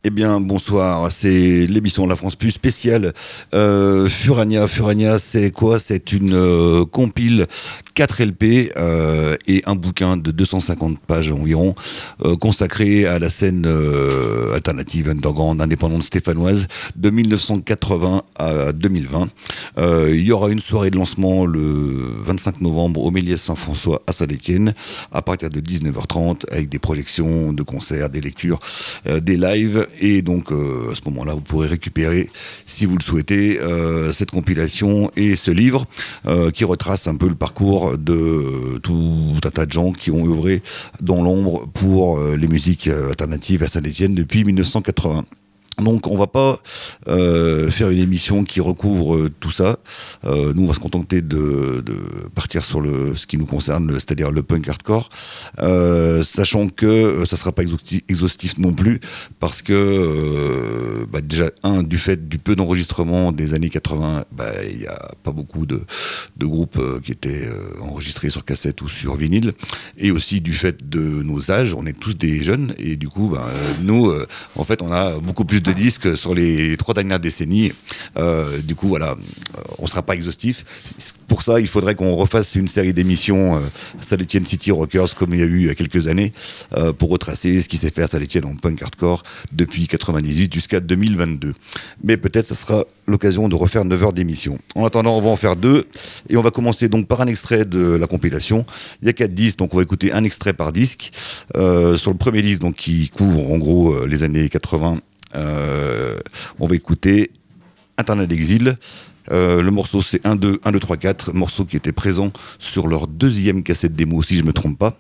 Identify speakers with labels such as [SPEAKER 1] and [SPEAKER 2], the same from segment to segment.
[SPEAKER 1] Eh bien, bonsoir, c'est l'émission de La France Plus spéciale Furania. Furania, c'est quoi? C'est une compile 4 LP et un bouquin de 250 pages environ consacré à la scène alternative, underground, indépendante stéphanoise de 1980 à 2020. Il y aura une soirée de lancement le 25 novembre au Méliès Saint-François à Saint-Étienne à partir de 19h30 avec des projections de concerts, des lectures, des lives. Et donc, à ce moment-là, vous pourrez récupérer, si vous le souhaitez, cette compilation et ce livre qui retrace un peu le parcours de tout un tas de gens qui ont œuvré dans l'ombre pour les musiques alternatives à Saint-Étienne depuis 1980. Donc on va pas faire une émission qui recouvre tout ça. Nous on va se contenter de partir sur ce qui nous concerne, c'est-à-dire le punk hardcore, sachant que ça sera pas exhaustif non plus, parce que déjà du fait du peu d'enregistrement des années 80, il y a pas beaucoup de groupes qui étaient enregistrés sur cassette ou sur vinyle, et aussi du fait de nos âges, on est tous des jeunes, et du coup nous en fait on a beaucoup plus de disques sur les 3 dernières décennies. Du coup, voilà, on sera pas exhaustif. Pour ça, il faudrait qu'on refasse une série d'émissions Saint-Étienne City Rockers, comme il y a eu il y a quelques années, pour retracer ce qui s'est fait à Saint-Étienne en punk hardcore depuis 98 jusqu'à 2022. Mais peut-être ça sera l'occasion de refaire 9 heures d'émission. En attendant, on va en faire 2, et on va commencer donc par un extrait de la compilation. Il y a 4 disques, donc on va écouter un extrait par disque. Sur le premier disque, donc, qui couvre en gros les années 80, on va écouter Internet d'Exil. Le morceau c'est 1, 2, 3, 4, morceau qui était présent sur leur 2e cassette démo, si je me trompe pas.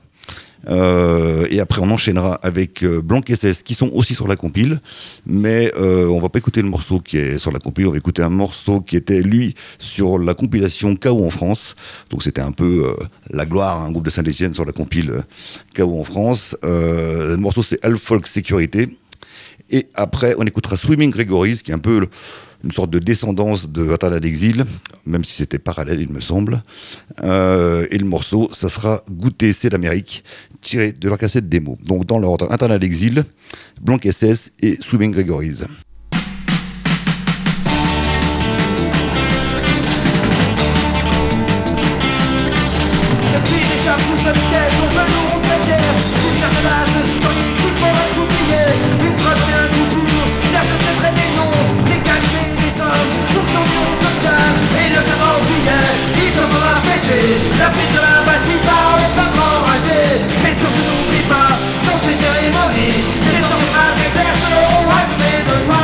[SPEAKER 1] Et après on enchaînera avec Blanc SS, qui sont aussi sur la compile, mais on va pas écouter le morceau qui est sur la compile, on va écouter un morceau qui était lui sur la compilation KO en France. Donc c'était un peu la gloire, un groupe de Saint-Étienne sur la compile KO en France. Le morceau c'est All Folk Sécurité. Et après, on écoutera Swimming Gregories, qui est un peu une sorte de descendance de Internet d'Exil, même si c'était parallèle, il me semble. Et le morceau, ça sera Goûter, c'est l'Amérique, tiré de leur cassette démo. Donc dans l'ordre, Internet d'Exil, Blanc SS et Swimming Gregories.
[SPEAKER 2] Depuis les chapeaux comme ciel, on veut nous rompre la bière. Une carte de citoyen qu'il faudrait oublier. Une trace vient toujours, l'air de se traiter non. L'égalité des hommes, fonction sociale. Et le 14 juillet, il devra fêter la prise de la Bastille par les femmes enragées. Mais surtout n'oublie pas, dans ces cérémonies, les gens très clairs seront à côté de toi.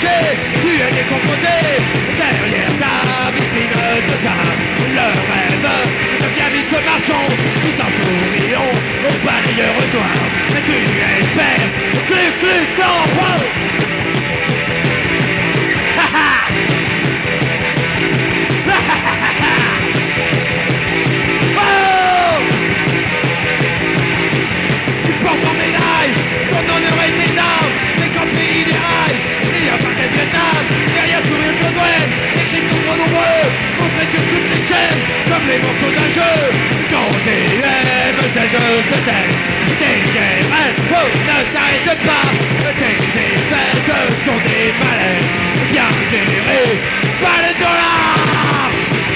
[SPEAKER 2] caché, tu es décomposé derrière ta vitrine de table. Le rêve devient vite marchand, tout en souriant au balayeur noir. Mais tu espères, plus en wow. Ha ha. Oh. Tu portes en médaille ton honneur et tes armes, mais quand le pays déraille, il y a pas qu'à Vietnam, derrière sourire de Noël, écrit nombre nombreux, montrés sur toutes les chaînes, comme les morceaux d'un jeu. Quand DM tes guerres, oh, ne s'arrête pas, tes défaites sont des malaises, bien gérées par les dollars.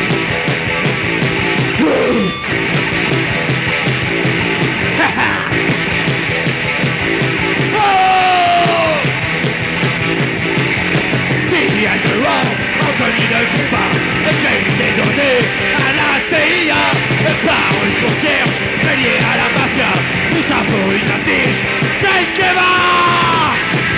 [SPEAKER 2] Ha ha. Anthony ne joue pas, j'ai été donné à la CIA par une concierge liée à la mafia, tout ça pour une affiche, c'est Guevara.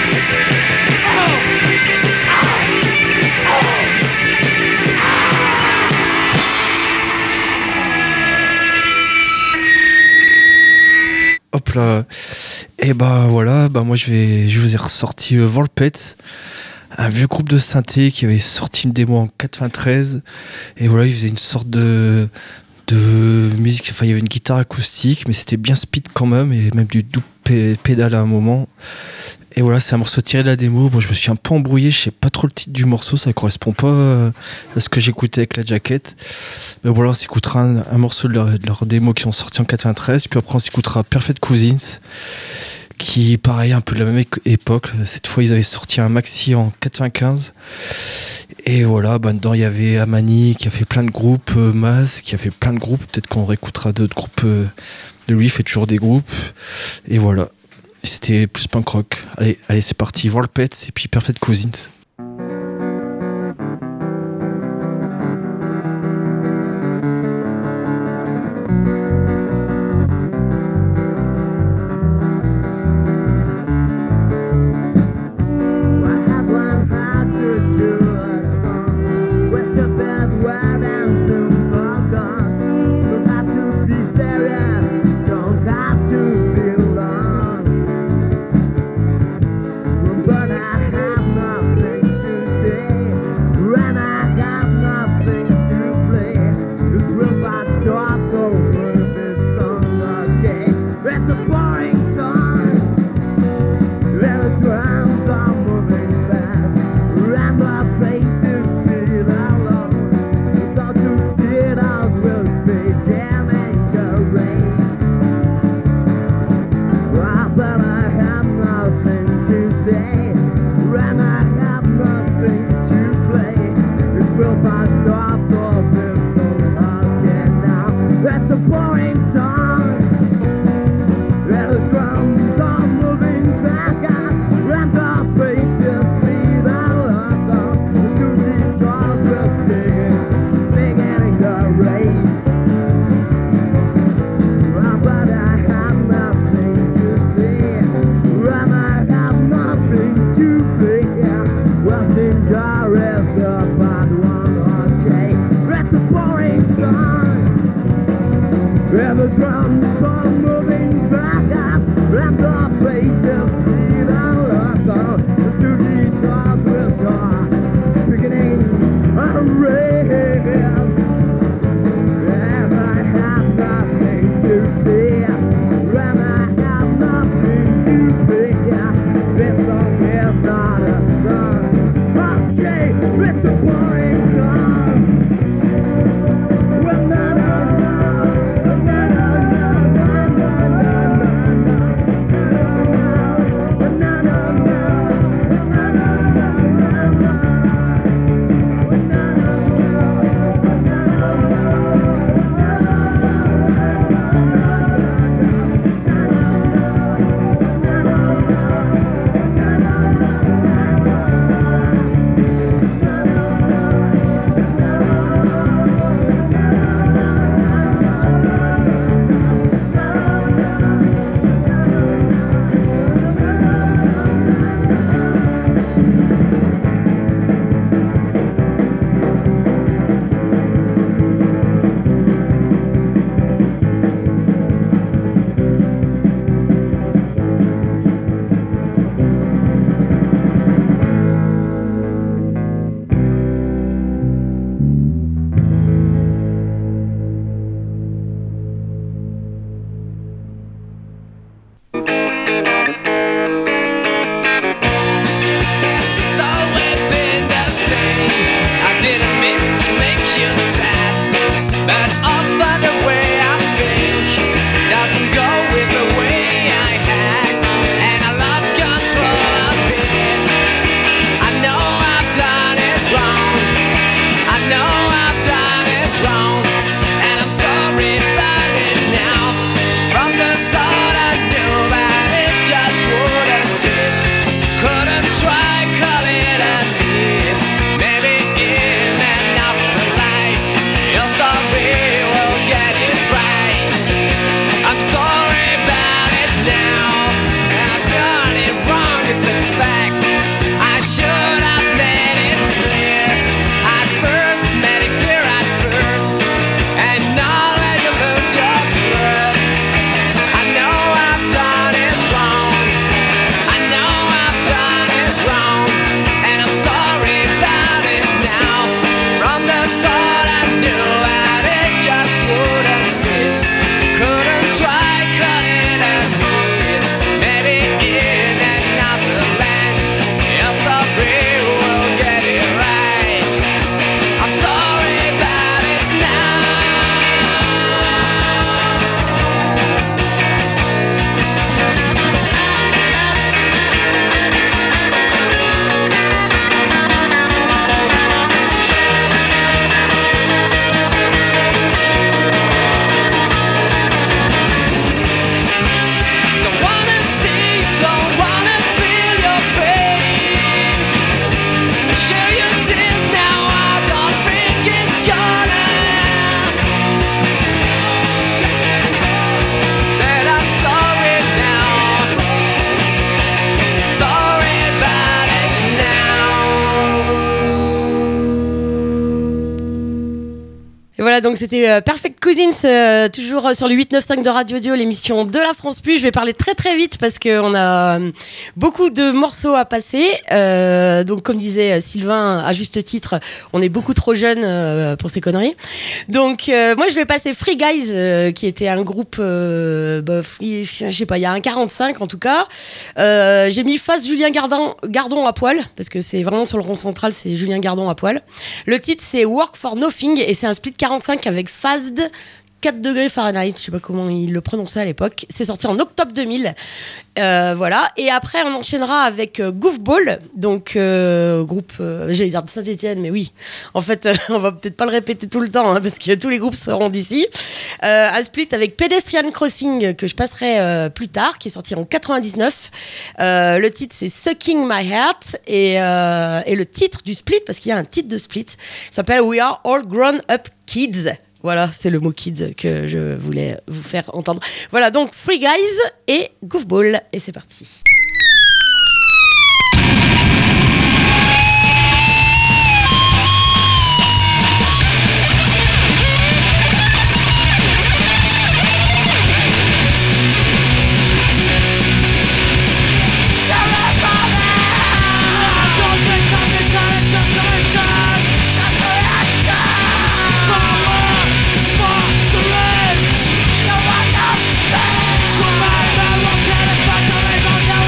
[SPEAKER 3] Hop là, et bah voilà, bah moi je vous ai ressorti Volpet, un vieux groupe de synthé qui avait sorti une démo en 93, et voilà, il faisait une sorte de musique, enfin il y avait une guitare acoustique, mais c'était bien speed quand même, et même du double pédale à un moment. Et voilà, c'est un morceau tiré de la démo. Bon, je me suis un peu embrouillé, je sais pas trop le titre du morceau, ça correspond pas à ce que j'écoutais avec la jaquette. Mais voilà, on s'écoutera un morceau de leur démo qui sont sortis en 93, puis après on s'écoutera Perfect Cousins, qui pareil, un peu de la même époque. Cette fois, ils avaient sorti un maxi en 95. Et voilà, bah, dedans, il y avait Amani qui a fait plein de groupes, Maz qui a fait plein de groupes. Peut-être qu'on réécoutera d'autres groupes de lui, il fait toujours des groupes. Et voilà. C'était plus punk rock. Allez, c'est parti. Volpet et puis Perfect Cousins.
[SPEAKER 4] voilà, donc c'était Perfect Cousins, toujours sur le 895 de Radio Dio, l'émission de la France Plus. Je vais parler très très vite parce qu'on a beaucoup de morceaux à passer. Donc comme disait Sylvain, à juste titre, on est beaucoup trop jeunes pour ces conneries. Donc moi je vais passer Free Guys, qui était un groupe, je sais pas, il y a un 45 en tout cas. J'ai mis face Julien Gardon à poil, parce que c'est vraiment sur le rond central, c'est Julien Gardon à poil. Le titre c'est Work for Nothing et c'est un split 45 avec Fazd 4 degrés Fahrenheit, je sais pas comment il le prononçait à l'époque. C'est sorti en octobre 2000. Voilà. Et après, on enchaînera avec Goofball, donc groupe, j'allais dire de Saint-Etienne, mais oui. En fait, on va peut-être pas le répéter tout le temps, hein, parce que tous les groupes seront d'ici. Un split avec Pedestrian Crossing, que je passerai plus tard, qui est sorti en 99. Le titre, c'est Sucking My Heart. Et le titre du split, parce qu'il y a un titre de split, s'appelle We Are All Grown Up Kids. Voilà, c'est le mot kids que je voulais vous faire entendre. Voilà, donc Free Guys et Goofball. Et c'est parti.
[SPEAKER 2] What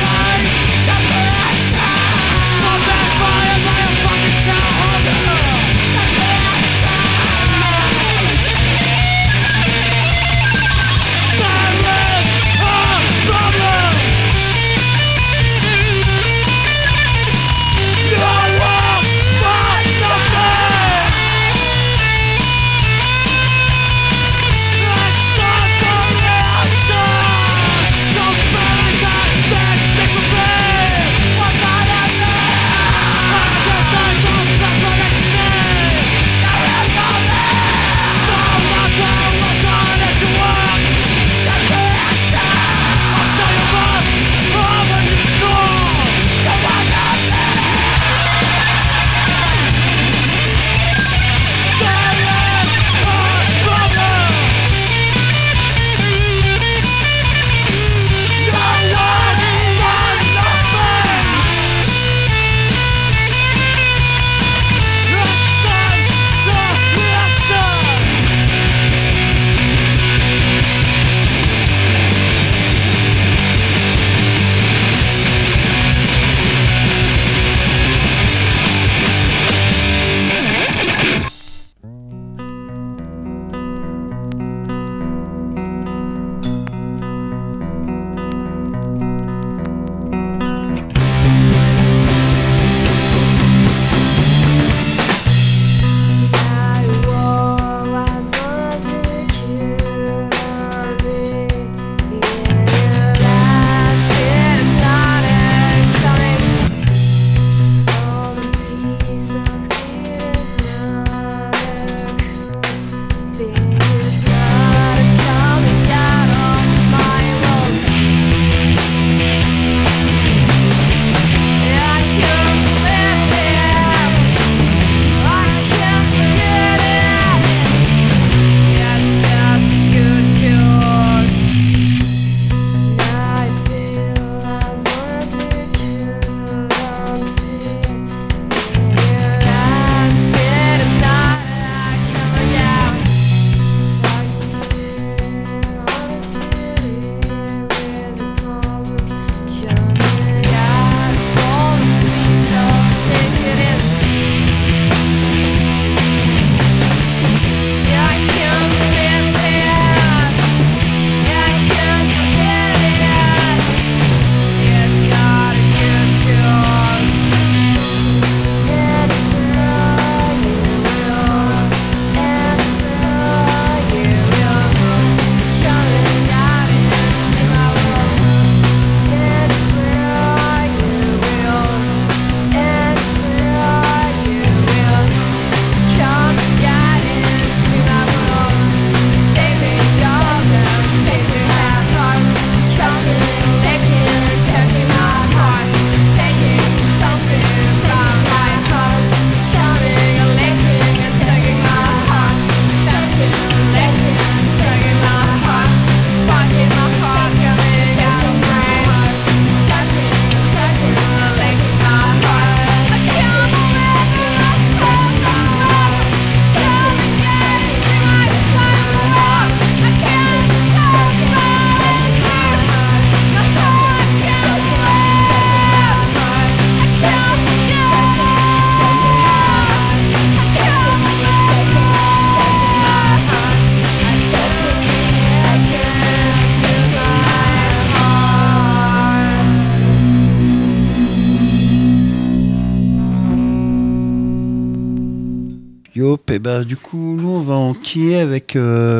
[SPEAKER 5] Yop, et ben du coup, nous on va enquiller avec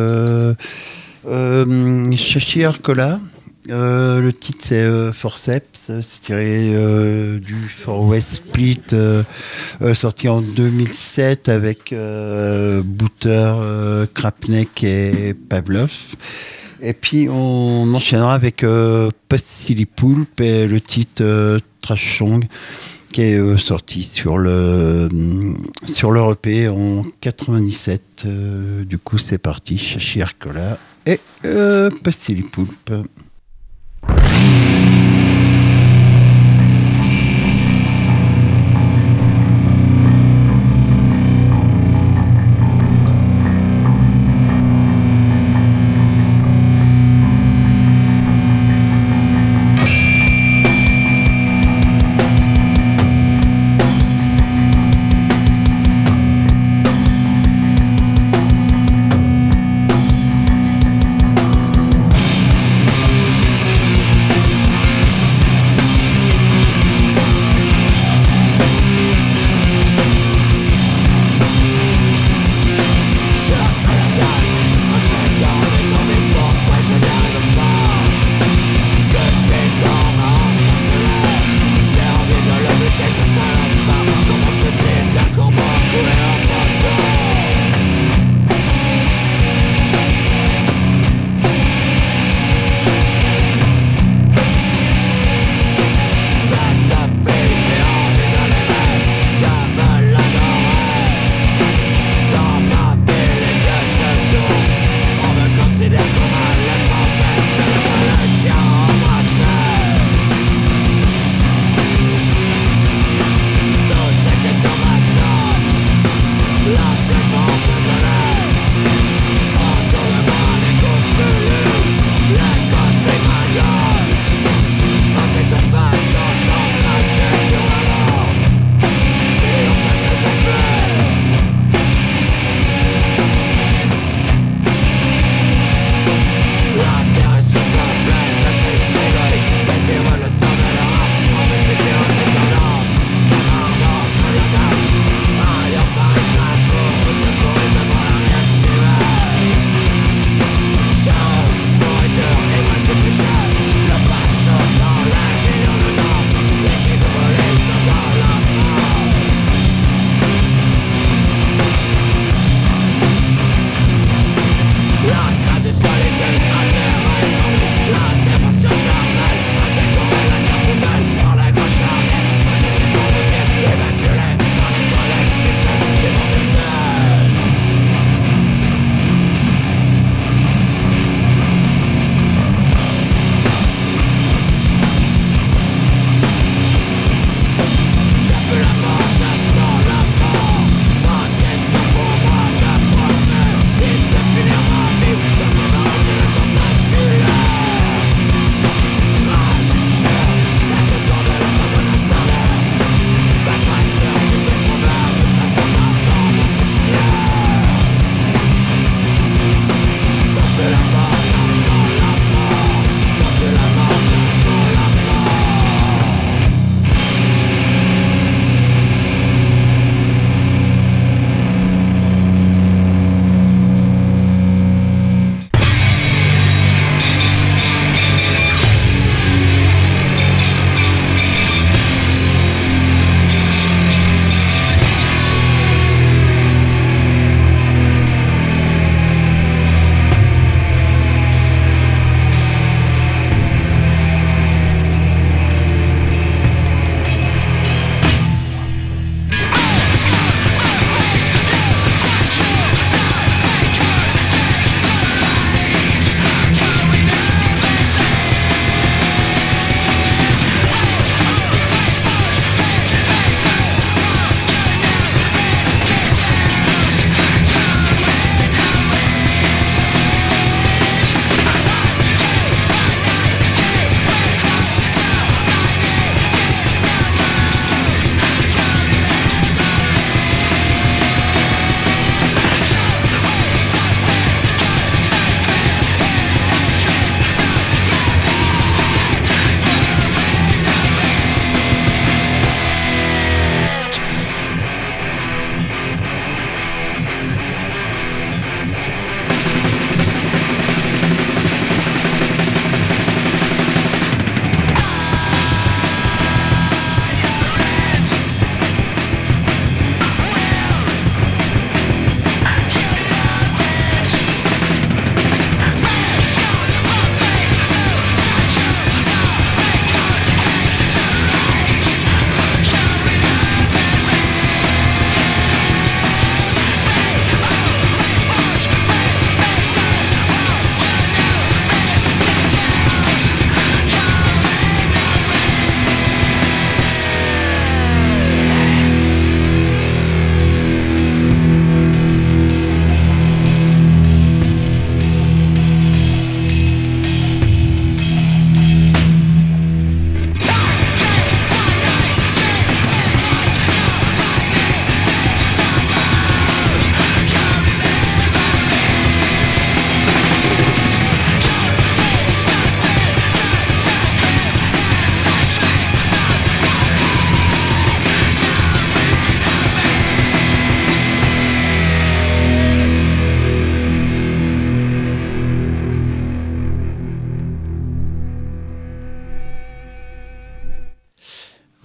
[SPEAKER 5] Shashi Arcola. Le titre c'est Forceps, c'est tiré du For West Split sorti en 2007 avec Booter, Krapnek et Pavlov. Et puis on enchaînera avec Post Silly Pulp et le titre Trash Song qui est sorti sur le EP en 97. Du coup c'est parti, Shashi Arcola et Post Silly Pulp.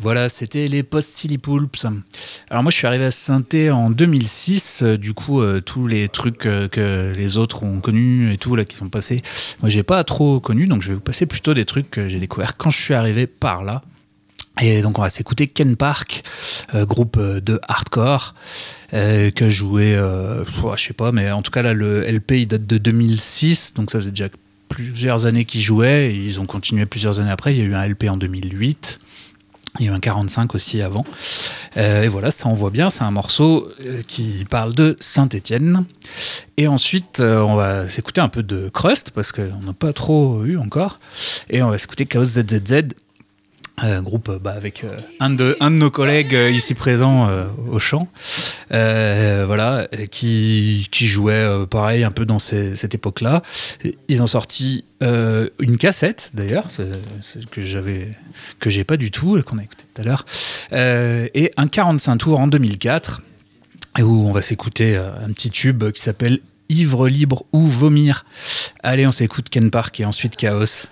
[SPEAKER 6] Voilà, c'était les Post-Silly Pulps. Alors moi, je suis arrivé à Saint-Étienne en 2006. Du coup, tous les trucs que les autres ont connus et tout, là, qui sont passés, moi, j'ai pas trop connu. Donc, je vais vous passer plutôt des trucs que j'ai découverts quand je suis arrivé par là. Et donc, on va s'écouter Ken Park, groupe de hardcore, que jouait, je sais pas, mais en tout cas, là, le LP, il date de 2006. Donc, ça, c'est déjà plusieurs années qu'ils jouaient. Et ils ont continué plusieurs années après. Il y a eu un LP en 2008. Il y a eu un 45 aussi avant. Et voilà, ça on voit bien, c'est un morceau qui parle de Saint-Étienne. Et ensuite, on va s'écouter un peu de Crust, parce qu'on n'a pas trop eu encore. Et on va s'écouter Chaos ZZZ, groupe avec un de nos collègues ici présents au chant. Voilà, qui jouait pareil un peu dans cette époque-là. Ils ont sorti une cassette d'ailleurs, que j'ai pas du tout, qu'on a écouté tout à l'heure, et un 45 tours en 2004, où on va s'écouter un petit tube qui s'appelle Ivre, libre ou vomir. Allez, on s'écoute Ken Park et ensuite Chaos.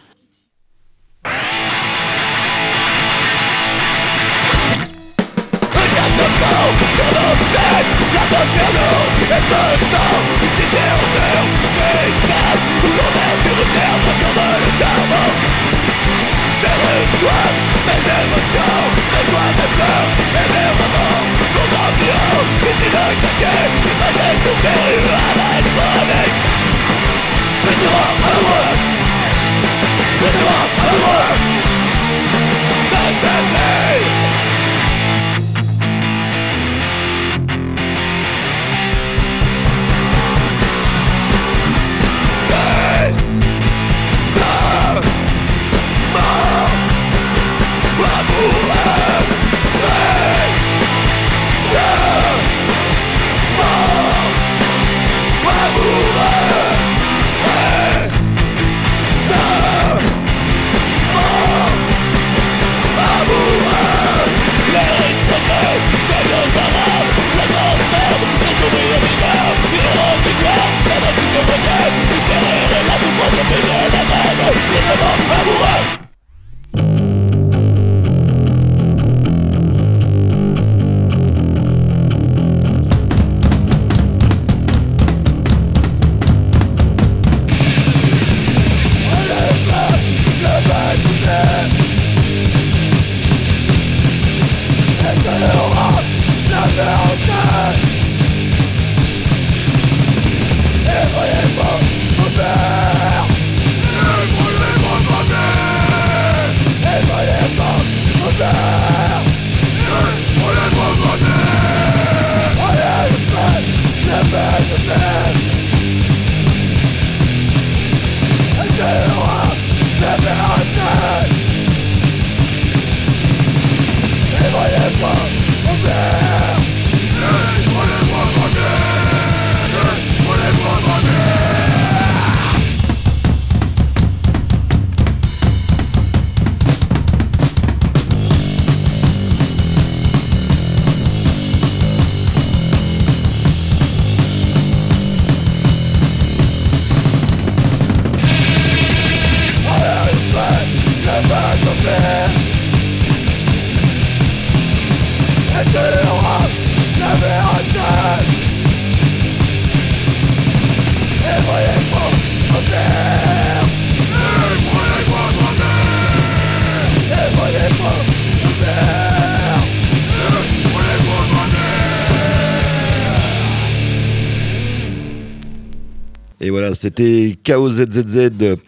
[SPEAKER 1] Et voilà, c'était Chaos ZZZ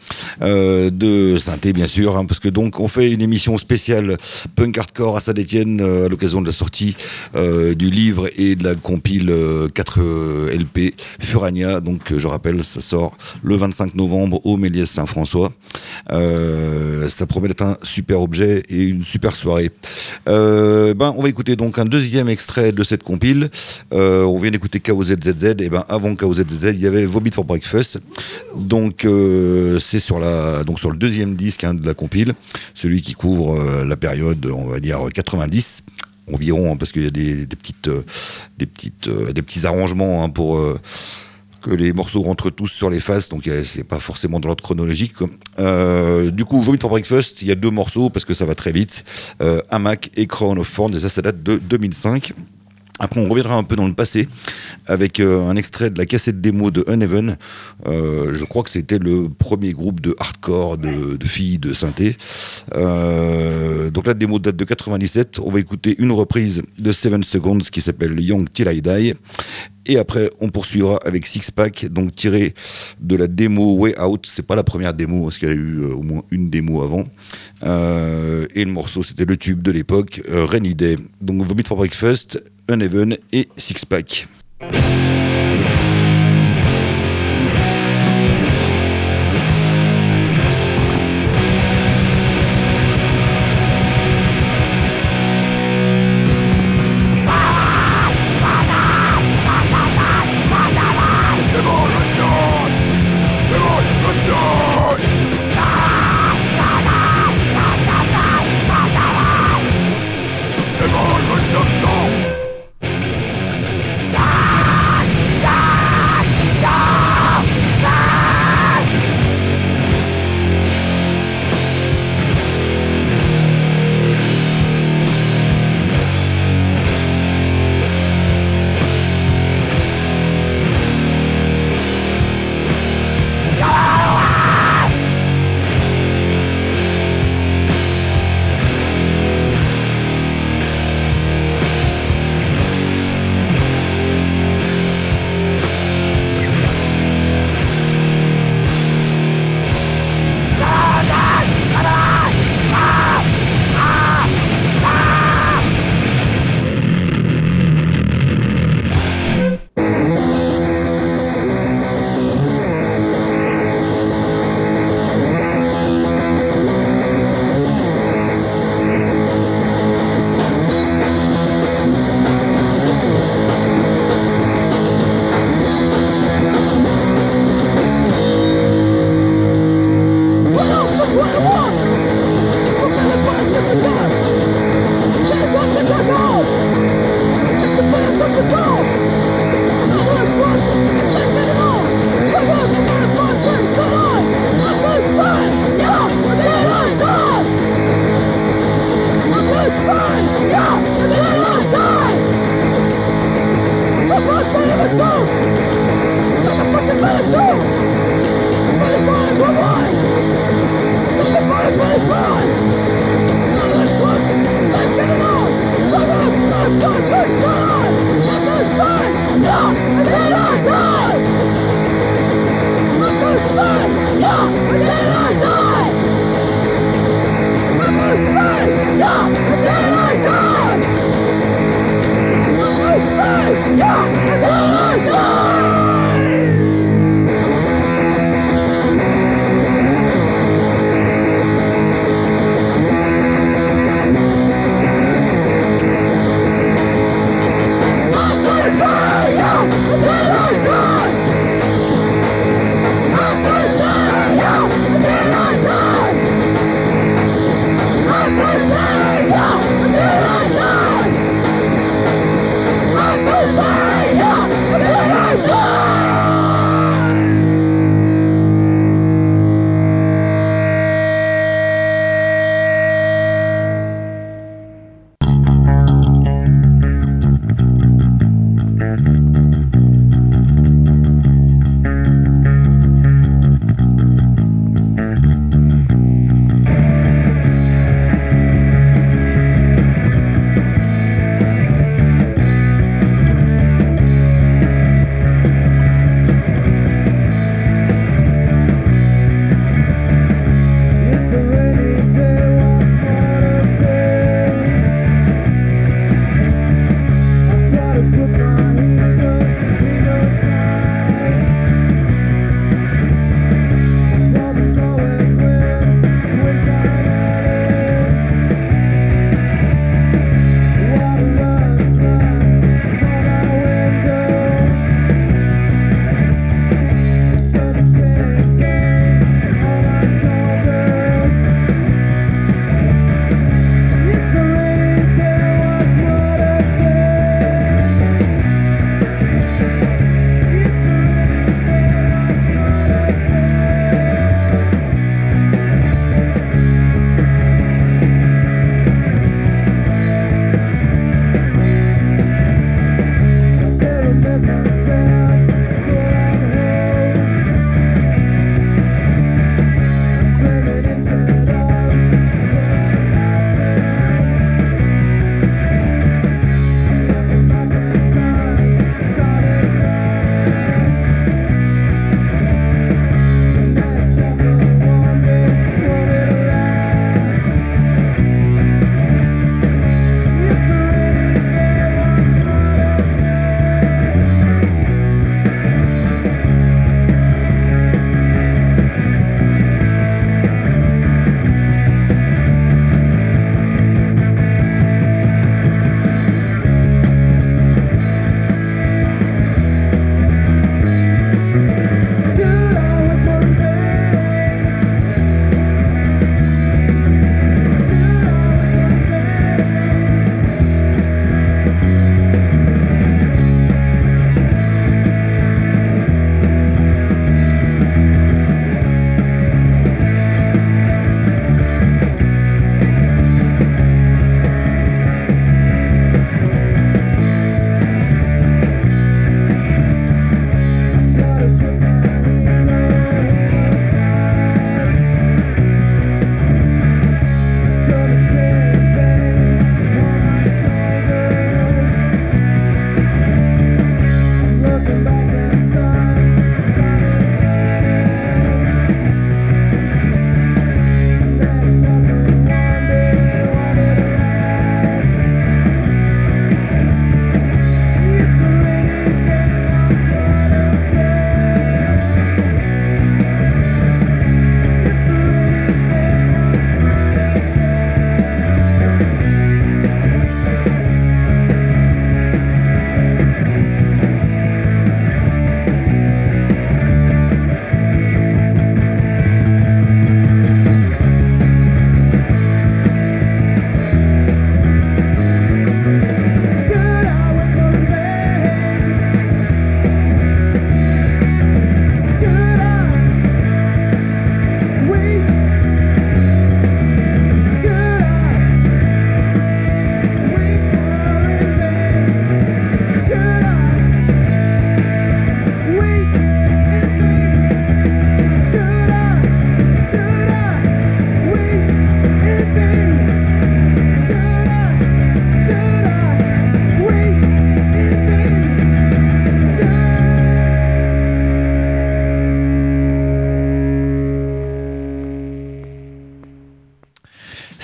[SPEAKER 1] de Saint-Étienne, bien sûr, hein, parce que donc on fait une émission spéciale punk hardcore à Saint-Étienne à l'occasion de la sortie du livre et de la compile 4 LP Furania. Donc je rappelle, ça sort le 25 novembre au Méliès Saint-François. Ça promet d'être un super objet et une super soirée. On va écouter donc un deuxième extrait de cette compile. On vient d'écouter Chaos ZZZ, et avant Chaos ZZZ, il y avait Vomit for Breakfast. Donc c'est sur le deuxième disque de la compile, celui qui couvre la période, on va dire 90 environ, parce qu'il y a des petits arrangements pour que les morceaux rentrent tous sur les faces, donc c'est pas forcément dans l'ordre chronologique. Du coup, Vomit for Breakfast, il y a 2 morceaux parce que ça va très vite. Hamac et Crown of Thorns, et ça date de 2005. Après, on reviendra un peu dans le passé avec un extrait de la cassette démo de Uneven. Je crois que c'était le premier groupe de hardcore de filles de synthé. Donc la démo date de 97. On va écouter une reprise de 7 Seconds qui s'appelle Young Till I Die. Et après, on poursuivra avec Six Pack, donc tiré de la démo Way Out. C'est pas la première démo, parce qu'il y a eu au moins une démo avant. Et le morceau, c'était le tube de l'époque, Rainy Day. Donc Vomit for Breakfast, Uneven et Six Pack.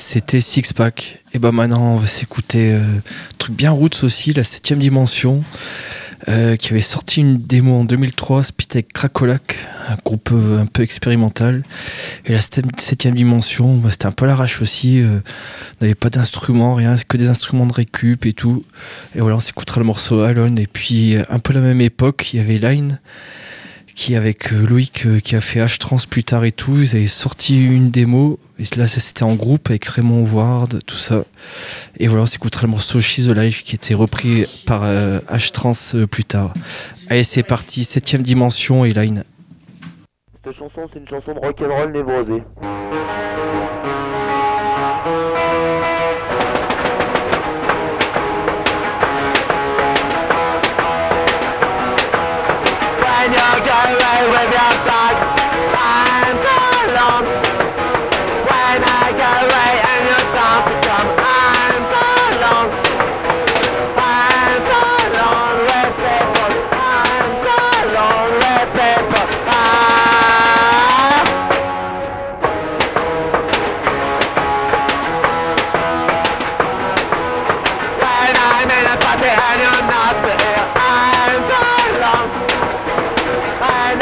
[SPEAKER 3] c'était Six Pack. Et bah maintenant on va s'écouter un truc bien roots aussi, la 7ème dimension, qui avait sorti une démo en 2003, Spit avec Cracolak, un groupe un peu expérimental. Et la 7ème dimension, bah, c'était un peu à l'arrache aussi, on n'avait pas d'instruments, rien, que des instruments de récup et tout. Et voilà, on s'écoutera le morceau Alone. Et puis un peu la même époque, il y avait Line, qui avec Loïc qui a fait H-Trans plus tard et tout, ils avaient sorti une démo, et là ça c'était en groupe avec Raymond Ward, tout ça. Et voilà, on s'écoutera le morceau She's Alive qui était repris par H-Trans plus tard. Allez, c'est parti, 7ème dimension et Line.
[SPEAKER 7] Cette chanson, c'est une chanson de rock'n'roll névrosé. When you go away with your dog, I'm so long. When I go away and you start to come, I'm so long. I'm so long with people. I'm so long with people. When I'm in a party and you're not here, I'm so long. When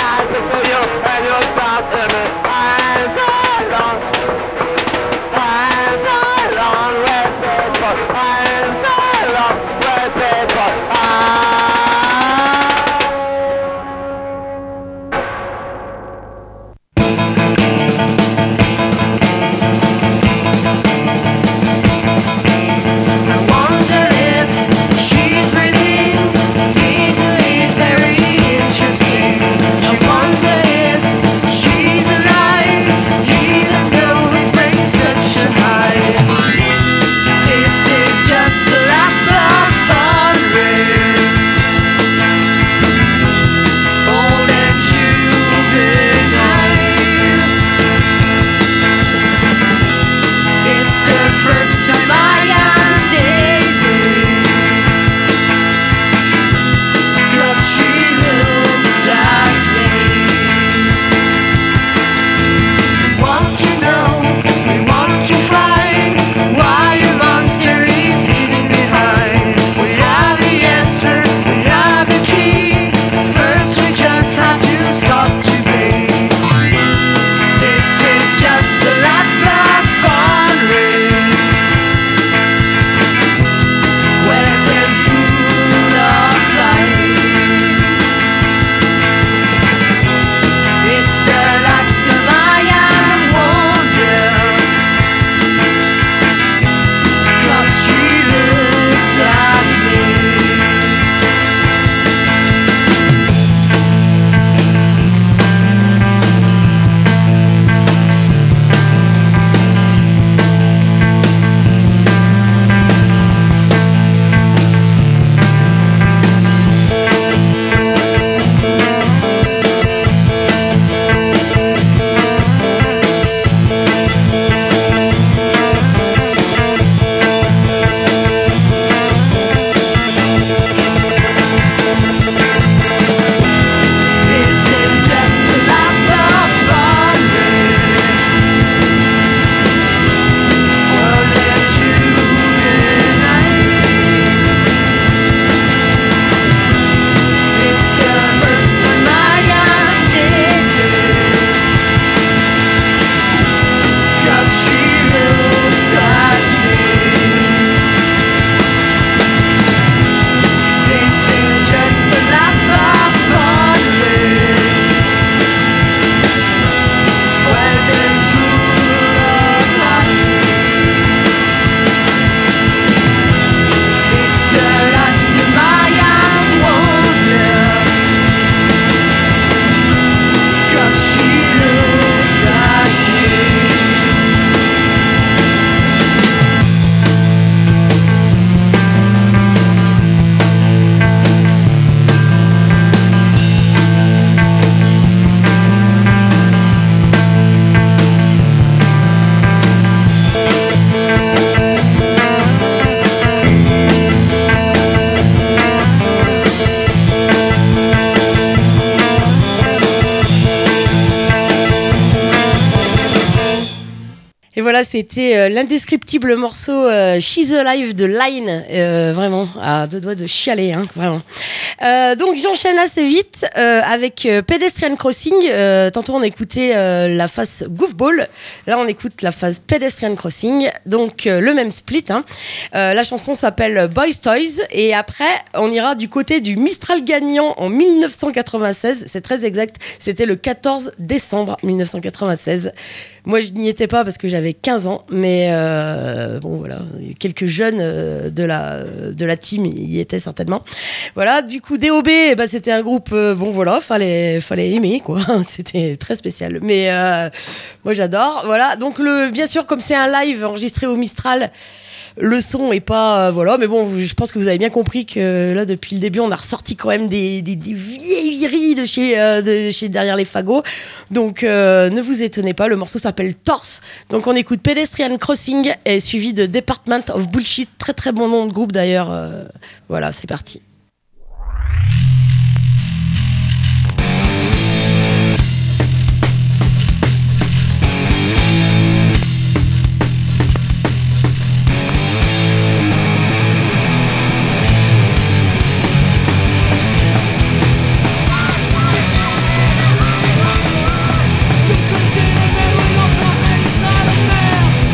[SPEAKER 4] Voilà, c'était l'indescriptible morceau She's Alive de Line, vraiment, à deux doigts de chialer, hein, vraiment. Donc j'enchaîne assez vite avec Pedestrian Crossing. Tantôt on écoutait la phase Goofball, là on écoute la phase Pedestrian Crossing, donc le même split. Hein. La chanson s'appelle Boys Toys et après on ira du côté du Mistral gagnant en 1996, c'est très exact, c'était le 14 décembre 1996. Moi, je n'y étais pas parce que j'avais 15 ans, mais bon, voilà, quelques jeunes de la team y étaient certainement. Voilà, du coup, DOB, bah, c'était un groupe, bon, voilà, fallait aimer, quoi. C'était très spécial. Mais moi, j'adore. Voilà, donc, bien sûr, comme c'est un live enregistré au Mistral, le son est pas voilà, mais bon, je pense que vous avez bien compris que là depuis le début on a ressorti quand même des vieilleries de chez derrière les fagots, donc ne vous étonnez pas, le morceau s'appelle Torse, donc on écoute Pedestrian Crossing et suivi de Department of Bullshit, très très bon nom de groupe d'ailleurs, voilà, c'est parti.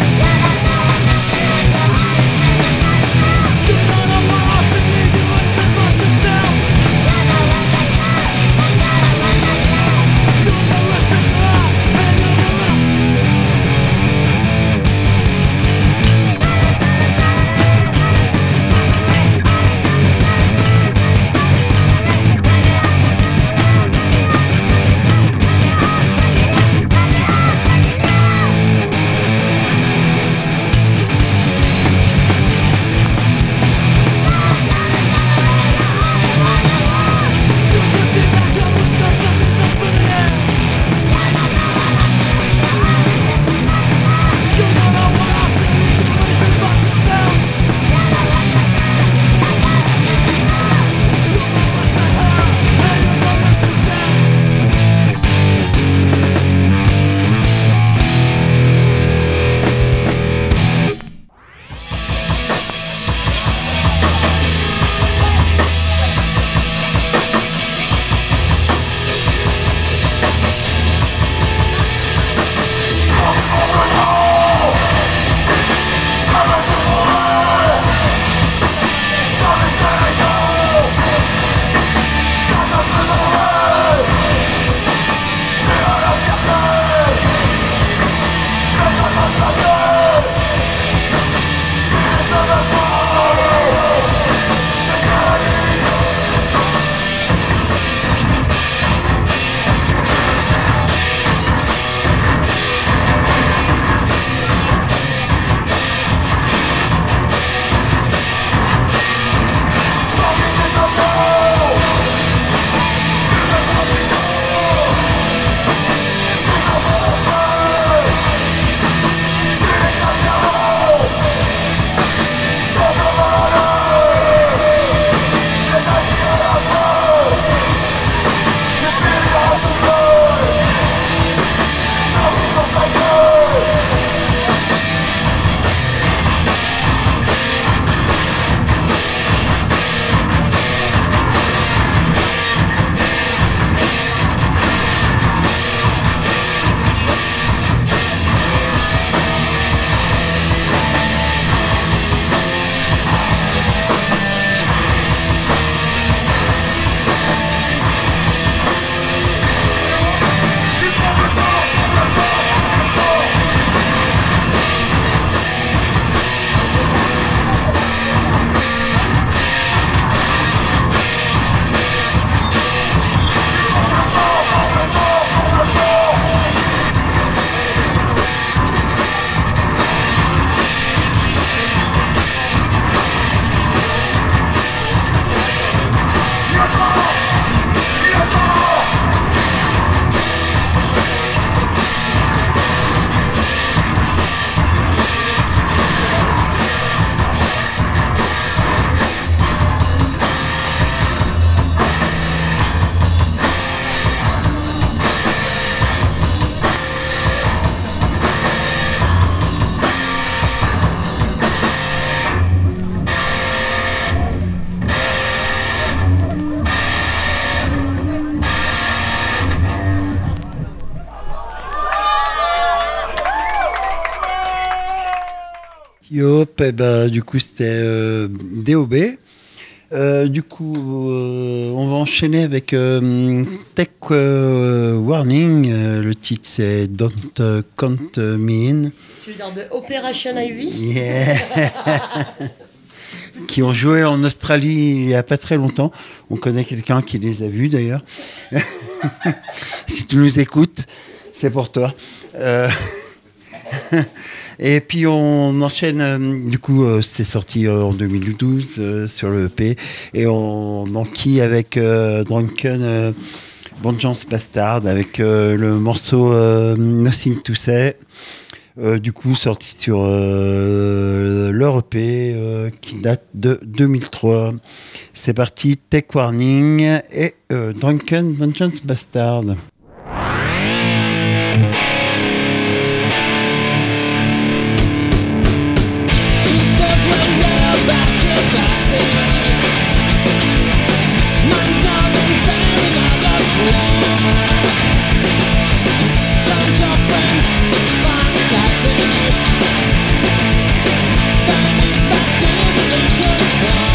[SPEAKER 2] You're
[SPEAKER 5] Yop, et ben, du coup, c'était DOB. Du coup, on va enchaîner avec Tech Warning. Le titre, c'est Don't Count Me In.
[SPEAKER 4] Tu veux dire de Operation Ivy?
[SPEAKER 5] Yeah. Qui ont joué en Australie il n'y a pas très longtemps. On connaît quelqu'un qui les a vus, d'ailleurs. Si tu nous écoutes, c'est pour toi. Et puis on enchaîne, du coup c'était sorti en 2012 sur le EP, et on enquille avec Drunken Vengeance Bastard, avec le morceau Nothing to Say, du coup sorti sur leur EP qui date de 2003. C'est parti, Tech Warning et Drunken Vengeance Bastard.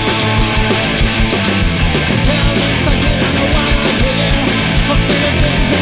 [SPEAKER 8] Tell me something I wanna hear. Fuck the things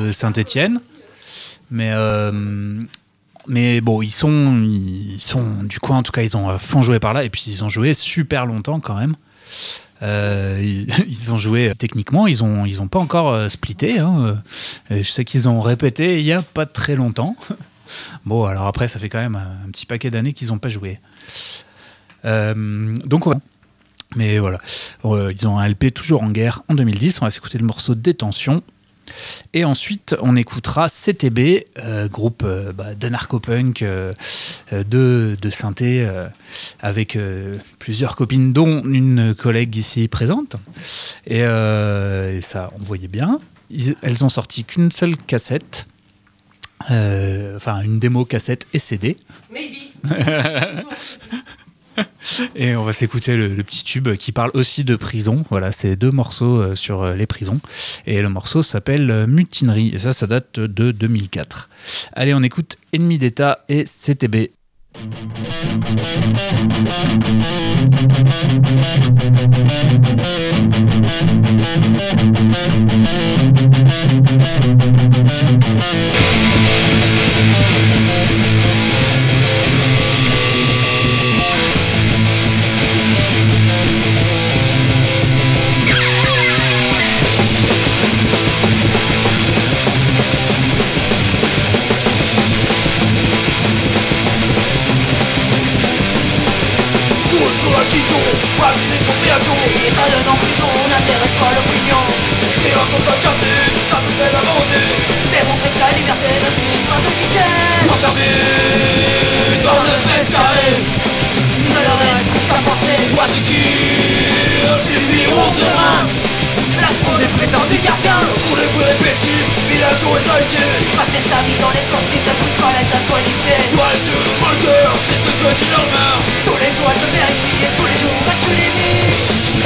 [SPEAKER 6] de Saint-Étienne. Mais bon, ils sont du coin, en tout cas, ils ont à fond joué par là. Et puis, ils ont joué super longtemps quand même. Ils ont joué techniquement, ils ont pas encore splitté. Hein. Je sais qu'ils ont répété il y a pas très longtemps. Bon, alors après, ça fait quand même un petit paquet d'années qu'ils n'ont pas joué. Donc, ouais. Mais voilà. Ils ont un LP toujours en guerre en 2010. On va s'écouter le morceau Détention. Et ensuite, on écoutera CTB, groupe d'anarcho-punk de synthé, avec plusieurs copines, dont une collègue ici présente. Et ça, on voyait bien. Elles ont sorti qu'une seule cassette. Enfin, une démo cassette et CD.
[SPEAKER 4] Maybe.
[SPEAKER 6] Et on va s'écouter le petit tube qui parle aussi de prison. Voilà, c'est 2 morceaux sur les prisons. Et le morceau s'appelle Mutinerie. Et ça date de 2004. Allez, on écoute Ennemi d'État et CTB.
[SPEAKER 2] Parmi les compréhensions, les balles en prison n'intéressent pas l'opinion. T'es un constat cassé, ça me fait la volonté démontrer que la liberté ne finit pas officielle. Enfermé dans le mètre carré, ne le reste qu'à penser. Moi c'est qui, subiront demain la fraude des prétendus gardiens. Pour les vrais petits, filiation et qualité, passer sa vie dans les costumes de bricolette alcoolisée. Toi sur le bon cœur, c'est ce que dit leur main. Tous les jours elle se vérifie et tous les jours elle tue les nuits.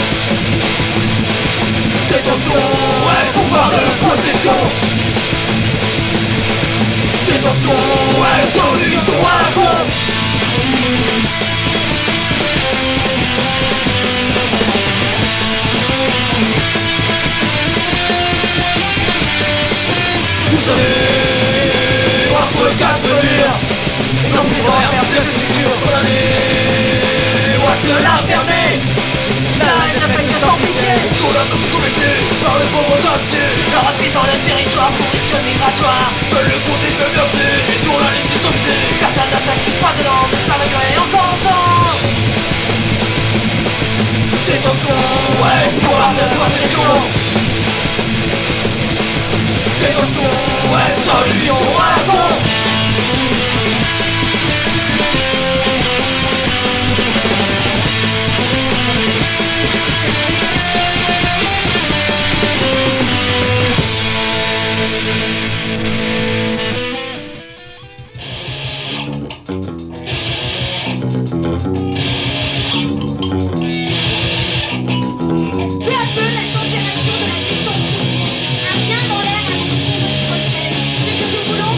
[SPEAKER 2] Détention, ouais, pouvoir de possession. Détention, ouais, solution à la con. Vous avez entre 4 murs, non plus de rien de futur condamné, ou à se la fermer. La haine ne fait que sans pitié, sur la note commettée par les pauvres entiers. Leur appui dans le territoire pour risque migratoire. Seul le gros des peuples meurtriers, et tourne la liste sauvetée. Personne ne s'inscrit pas dedans, ça va durer encore longtemps. Détention, ouais, pouvoir de possession. Détention, ouais, solution à la con.
[SPEAKER 8] Un rien dans l'air à notre prochaine. Ce que nous voulons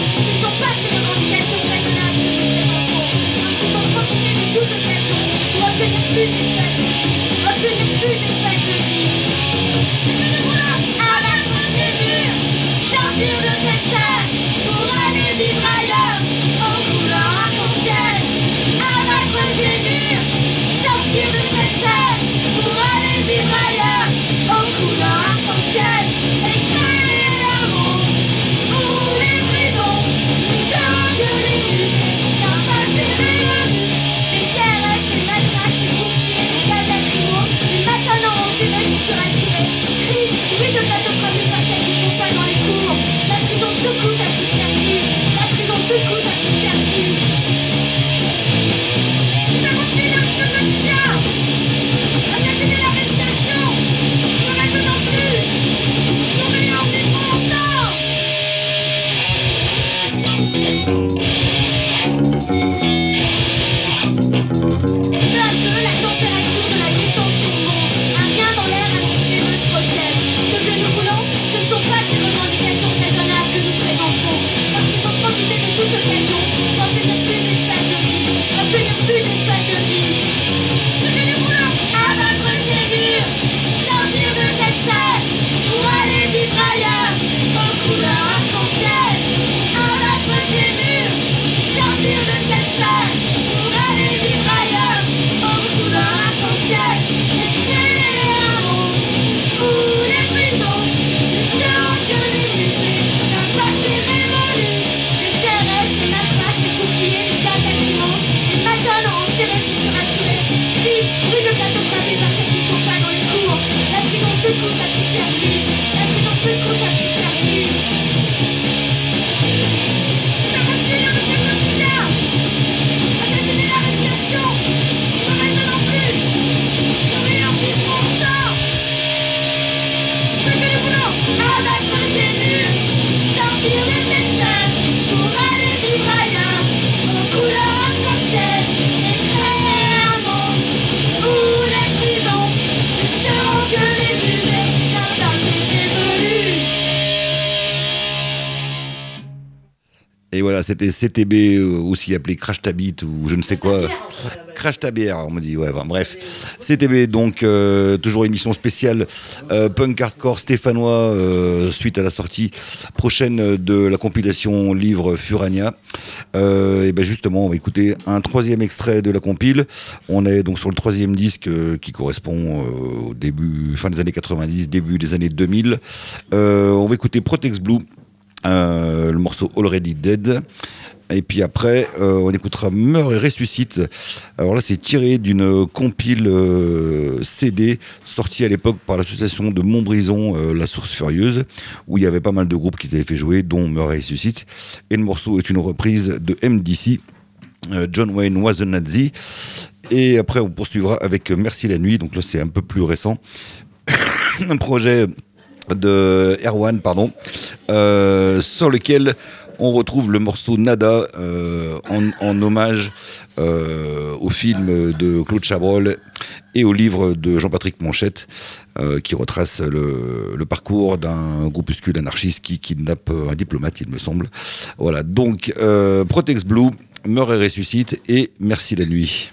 [SPEAKER 1] Et voilà, c'était CTB, aussi appelé Crash ta bite ou je ne sais quoi. Crash ta bière, on me dit. Ouais, enfin, bref. CTB, donc, toujours émission spéciale punk hardcore stéphanois suite à la sortie prochaine de la compilation livre Furania. Et ben justement, on va écouter un troisième extrait de la compile. On est donc sur le troisième disque qui correspond au début, fin des années 90, début des années 2000. On va écouter Protex Blue, le morceau Already Dead. Et puis après, on écoutera Meurt et ressuscite. Alors là, c'est tiré d'une compile CD sortie à l'époque par l'association de Montbrison, La Source Furieuse, où il y avait pas mal de groupes qui avaient fait jouer, dont Meurt et ressuscite. Et le morceau est une reprise de MDC, John Wayne Was a Nazi. Et après, on poursuivra avec Merci la nuit. Donc là, c'est un peu plus récent. Un projet de Erwan, sur lequel on retrouve le morceau Nada en hommage au film de Claude Chabrol et au livre de Jean-Patrick Manchette qui retrace le parcours d'un groupuscule anarchiste qui kidnappe un diplomate, il me semble. Voilà, donc Protex Blue, Meurt et ressuscite et Merci la nuit.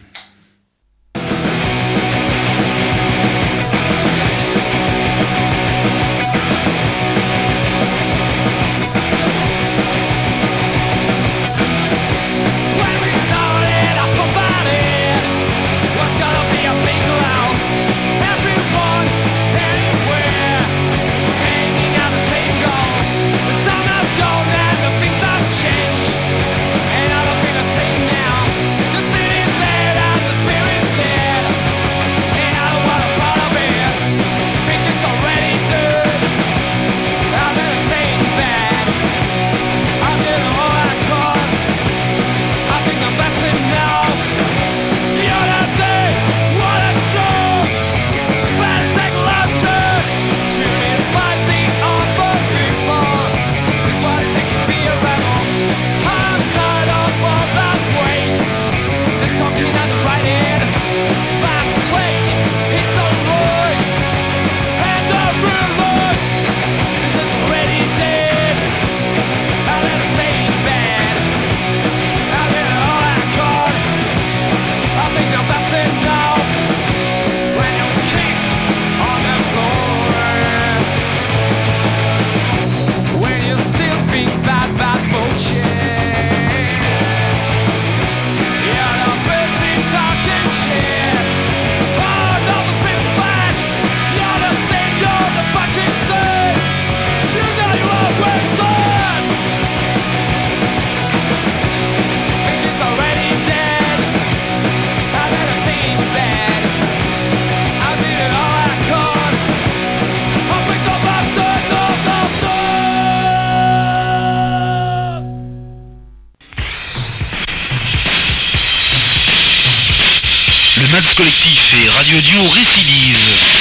[SPEAKER 8] Mads Collectif et Radio Duo récidive.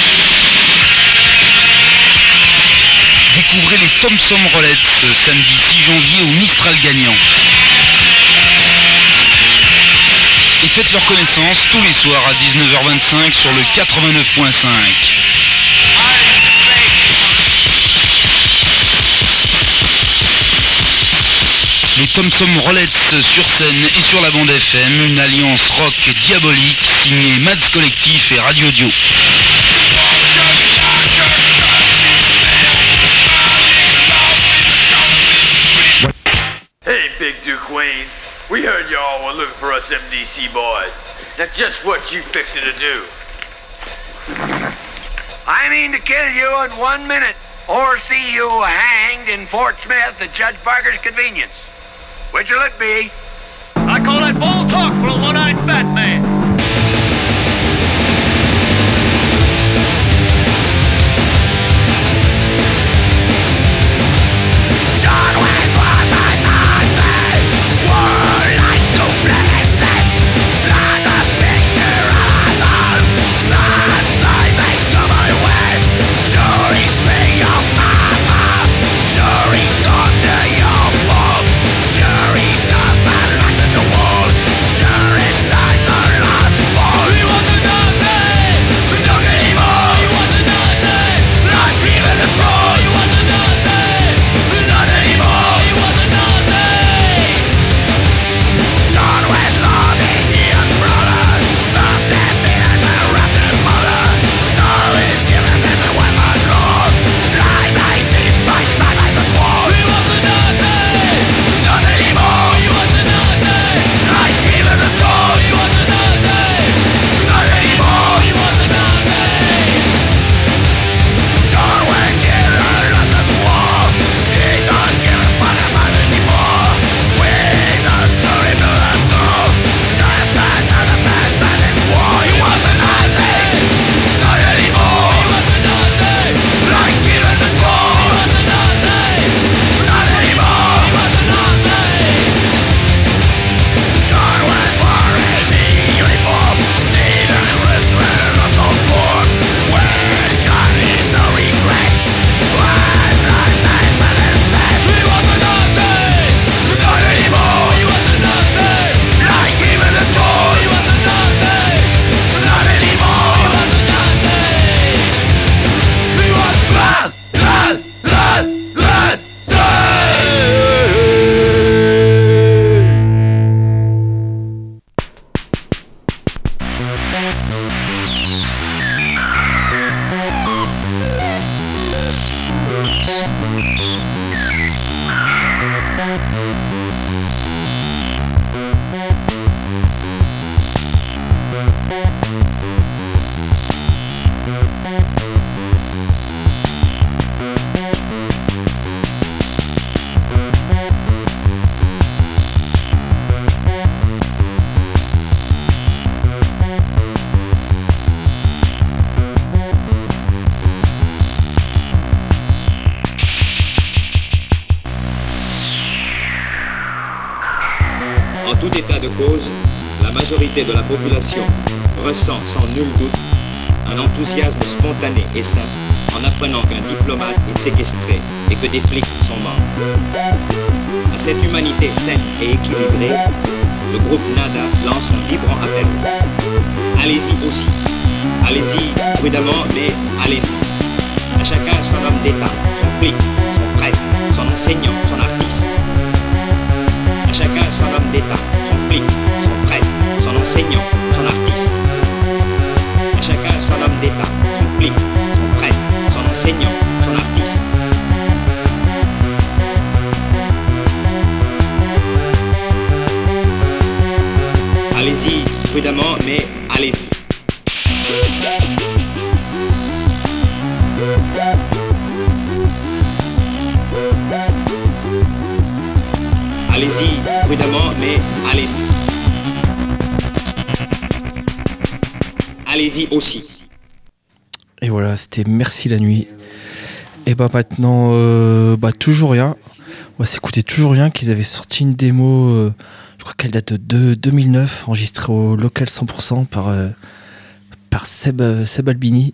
[SPEAKER 8] Découvrez les Thompson Rollets samedi 6 janvier au Mistral gagnant. Et faites leur connaissance tous les soirs à 19h25 sur le 89.5. Les Thompson Rollets sur scène et sur la bande FM, une alliance rock diabolique signée Mads Collectif et Radio Dio.
[SPEAKER 9] Hey, Big Duke Wayne, we heard y'all were looking for us MDC boys. That's just what you fixing to do.
[SPEAKER 10] I mean to kill you in 1 minute, or see you hanged in Fort Smith at Judge Parker's convenience. Which'll it be?
[SPEAKER 9] I call that bold talk for a one-eyed fat man.
[SPEAKER 2] John Wayne was a Nazi, war like duplexes, like a picture of us, not saving to my west. Jury string your mama, jury come to your mom, jury come back like the wolves, jury start the
[SPEAKER 11] En tout état de cause, la majorité de la population ressent sans nul doute un enthousiasme spontané et sain en apprenant qu'un diplomate est séquestré et que des flics sont morts. À cette humanité saine et équilibrée, le groupe NADA lance un vibrant appel. Allez-y aussi. Allez-y prudemment, mais allez-y. À chacun son homme d'État, son flic, son prêtre, son enseignant, son artiste. À chacun son homme d'État, son flic, son prêtre, son enseignant, son artiste. À chacun son homme d'État, son flic, son prêtre, son enseignant, son artiste. Allez-y prudemment, mais allez-y. Allez-y prudemment, mais allez-y. Allez-y aussi.
[SPEAKER 3] Et voilà, c'était Merci la nuit. Et bah maintenant, toujours rien. On va s'écouter Toujours rien, qu'ils avaient sorti une démo, je crois qu'elle date de 2009, enregistrée au local 100% par Seb Albini.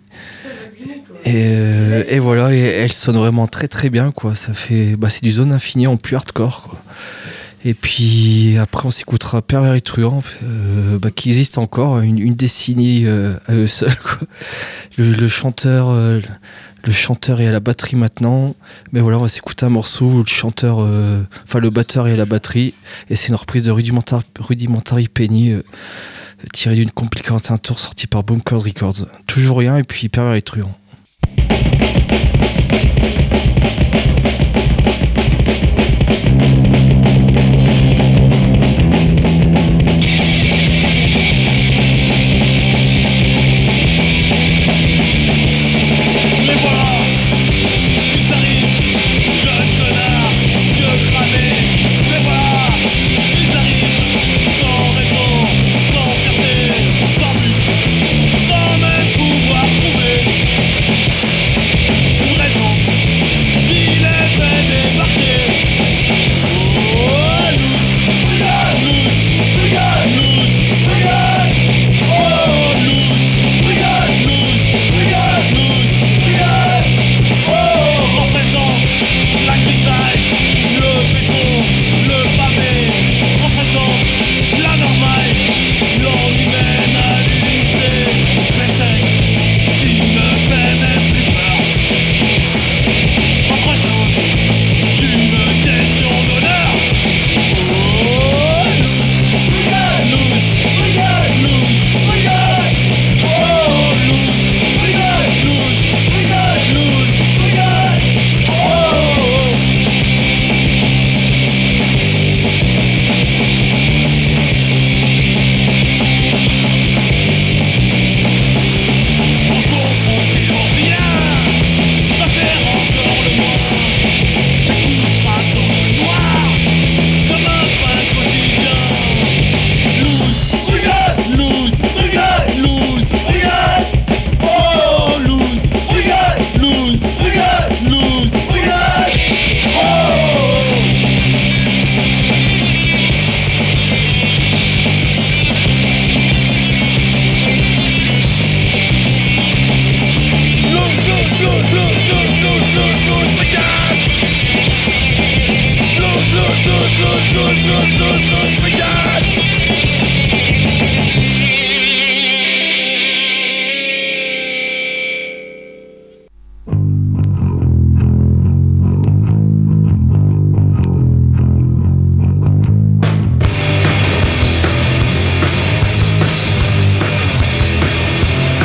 [SPEAKER 3] Et voilà, et elle sonne vraiment très très bien, quoi. Ça fait, c'est du Zone Infinie en plus hardcore, quoi. Et puis après on s'écoutera Pervers et Truand, qui existe encore une décennie à eux seuls, quoi. Le chanteur est à la batterie maintenant, mais voilà, on va s'écouter un morceau où le batteur est à la batterie, et c'est une reprise de Rudimentary Penny tirée d'une compilation 45 tours sortie par Bunkers Records. Toujours rien, et puis Pervers et Truand.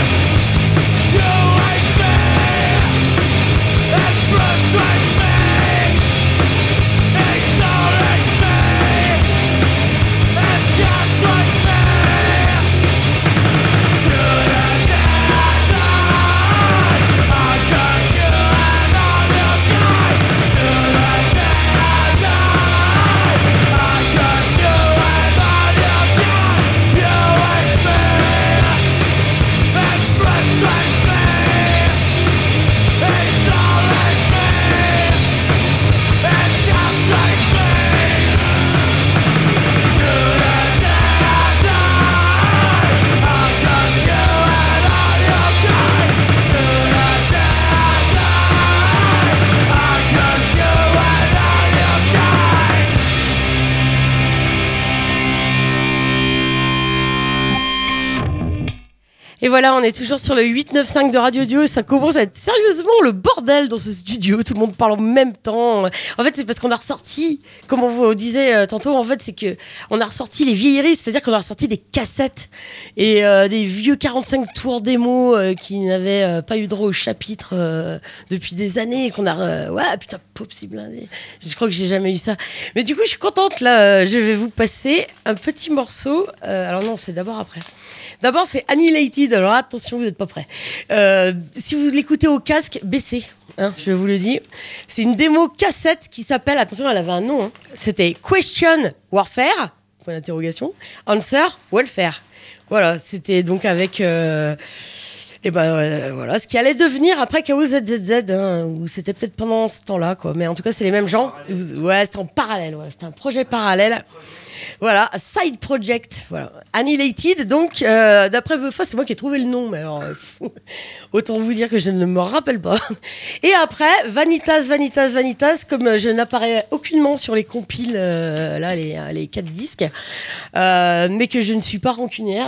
[SPEAKER 2] Frustrate me.
[SPEAKER 4] Et voilà, on est toujours sur le 895 de Radio Dio. Ça commence à être sérieusement le bordel dans ce studio. Tout le monde parle en même temps. En fait, c'est parce qu'on a ressorti, comme on vous disait tantôt, en fait, c'est que on a ressorti les vieilleries, c'est-à-dire qu'on a ressorti des cassettes et des vieux 45 tours démo qui n'avaient pas eu droit au chapitre depuis des années et qu'on a... ouais, putain, pop, c'est blindé. Je crois que j'ai jamais eu ça. Mais du coup, je suis contente, là. Je vais vous passer un petit morceau. Alors non, c'est d'abord après. D'abord, c'est Annihilated. Alors attention, vous n'êtes pas prêts. Si vous l'écoutez au casque, baissez. Hein, je vous le dis. C'est une démo cassette qui s'appelle, attention, elle avait un nom. Hein, c'était Question Warfare, point d'interrogation, Answer Welfare. Voilà, c'était donc avec... et ben voilà, ce qui allait devenir après KOZZZ, hein, où c'était peut-être pendant ce temps-là, quoi. Mais en tout cas, c'est les mêmes gens. Ouais, c'était en parallèle. Voilà, c'était un projet parallèle. Voilà, a side project. Voilà, Annihilated. Donc, d'après Buffa, c'est moi qui ai trouvé le nom. Mais alors, autant vous dire que je ne me rappelle pas. Et après, Vanitas, comme je n'apparais aucunement sur les compiles, là, les 4 disques, mais que je ne suis pas rancunière.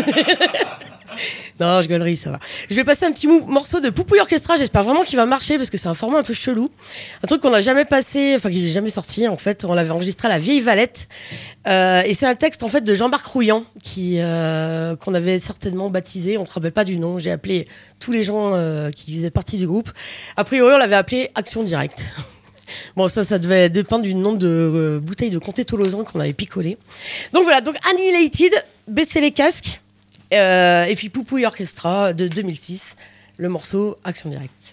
[SPEAKER 4] Non, je gueulerie, ça va. Je vais passer un petit morceau de Poupouille Orchestra. J'espère vraiment qu'il va marcher parce que c'est un format un peu chelou. Un truc qu'on n'a jamais passé, enfin qui n'est jamais sorti en fait. On l'avait enregistré à la Vieille Valette. Et c'est un texte en fait de Jean-Marc Rouillant qu'on avait certainement baptisé. On ne se rappelle pas du nom. J'ai appelé tous les gens qui faisaient partie du groupe. A priori, on l'avait appelé Action Directe. Bon, ça devait dépendre du nombre de bouteilles de Comté Tolosan qu'on avait picolé. Donc voilà, donc Annihilated, baissez les casques. Et puis Poupouille Orchestra de 2006, le morceau Action Directe.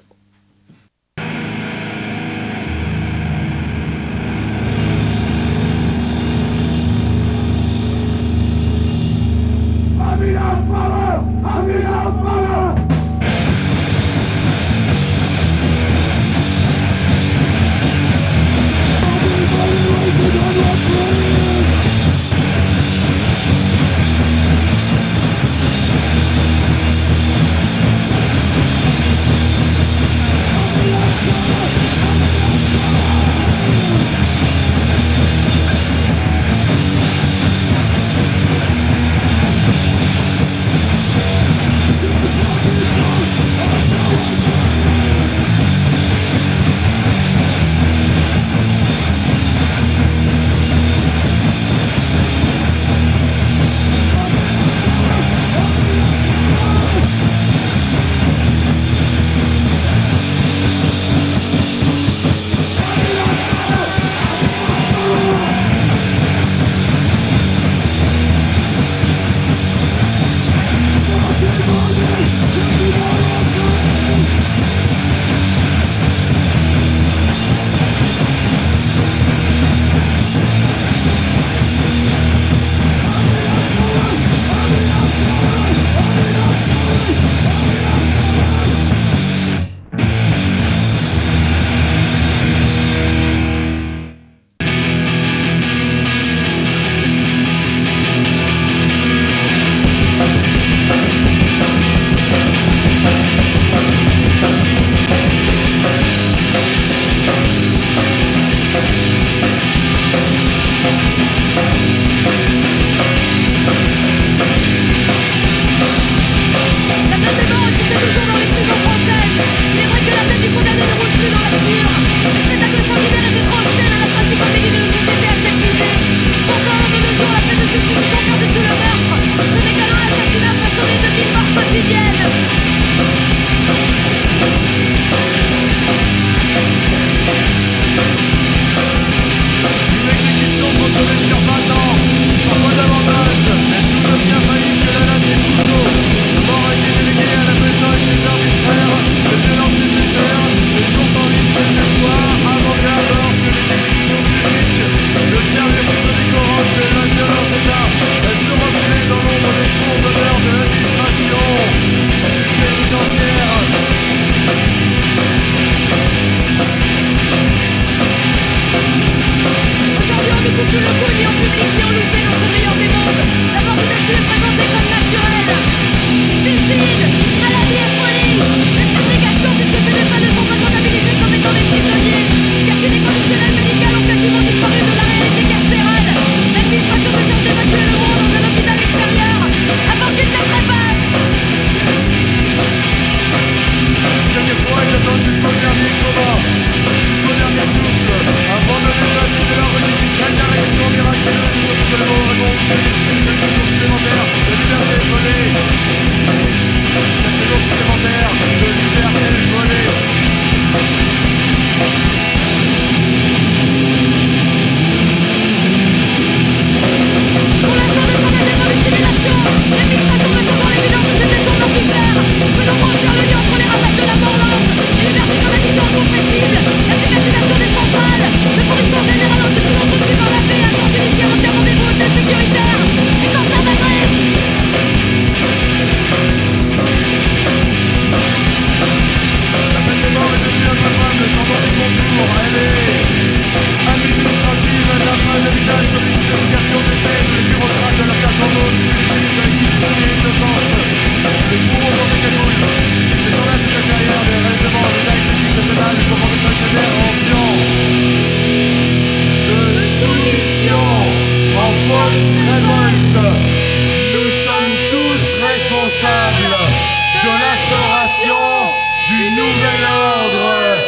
[SPEAKER 12] révolution, en fausse révolte. Nous sommes tous responsables de l'instauration du nouvel ordre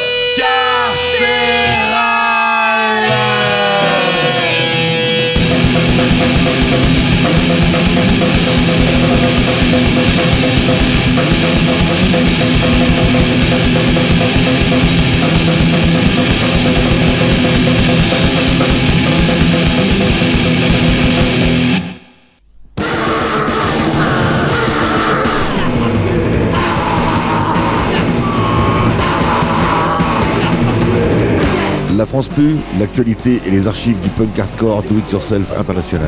[SPEAKER 12] carcéral.
[SPEAKER 1] La France Plus, l'actualité et les archives du punk hardcore do it yourself international.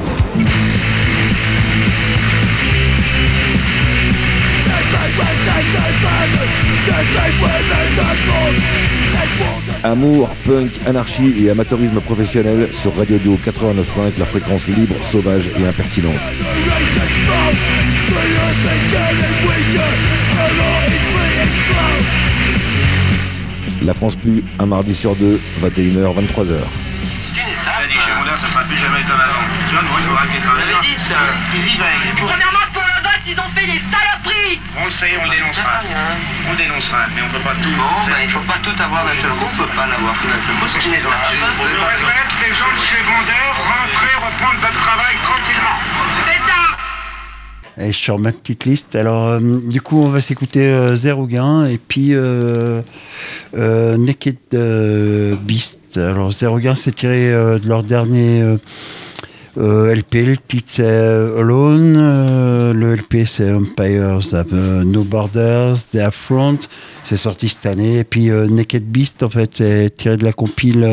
[SPEAKER 1] Amour, punk, anarchie et amateurisme professionnel sur Radio Dio 89.5, la fréquence libre, sauvage et impertinente. La France Plus, un mardi sur deux, 21h, 23h.
[SPEAKER 10] Ça sera plus jamais comme avant. Tu vois, Maurice Morin qui est travaillé. Vous dit ça, ils y veillent.
[SPEAKER 2] Premièrement, pour le vote, ils ont fait des saloperies.
[SPEAKER 10] On le sait, on le dénoncera. On dénoncera, mais on peut pas tout.
[SPEAKER 11] Bon, ben il faut pas tout avoir d'un seul coup, on peut pas l'avoir tout d'un seul coup, c'est ce qui est dommage.
[SPEAKER 10] On devrait mettre les gens du secondaire, rentrer, reprendre notre travail tranquillement.
[SPEAKER 2] C'est ça.
[SPEAKER 5] Et je sors ma petite liste. Alors, du coup, on va s'écouter Zero Gain et puis Naked Beast. Alors, Zero Gain, c'est tiré de leur dernier LP. Le titre, c'est Alone. Le LP, c'est Empires Have No Borders, The Affront. C'est sorti cette année. Et puis, Naked Beast, en fait, c'est tiré de la compile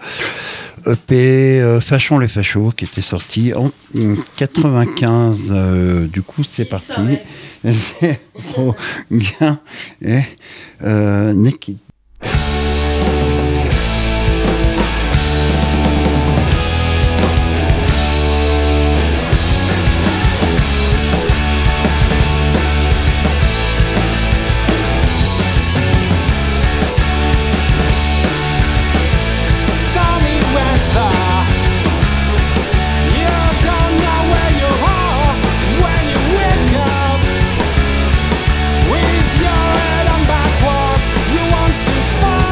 [SPEAKER 5] EP Fâchons les Fachos, qui était sorti en 95. Du coup, c'est parti. Zero Gain et Naked.
[SPEAKER 12] With your head on backward, you want to fight.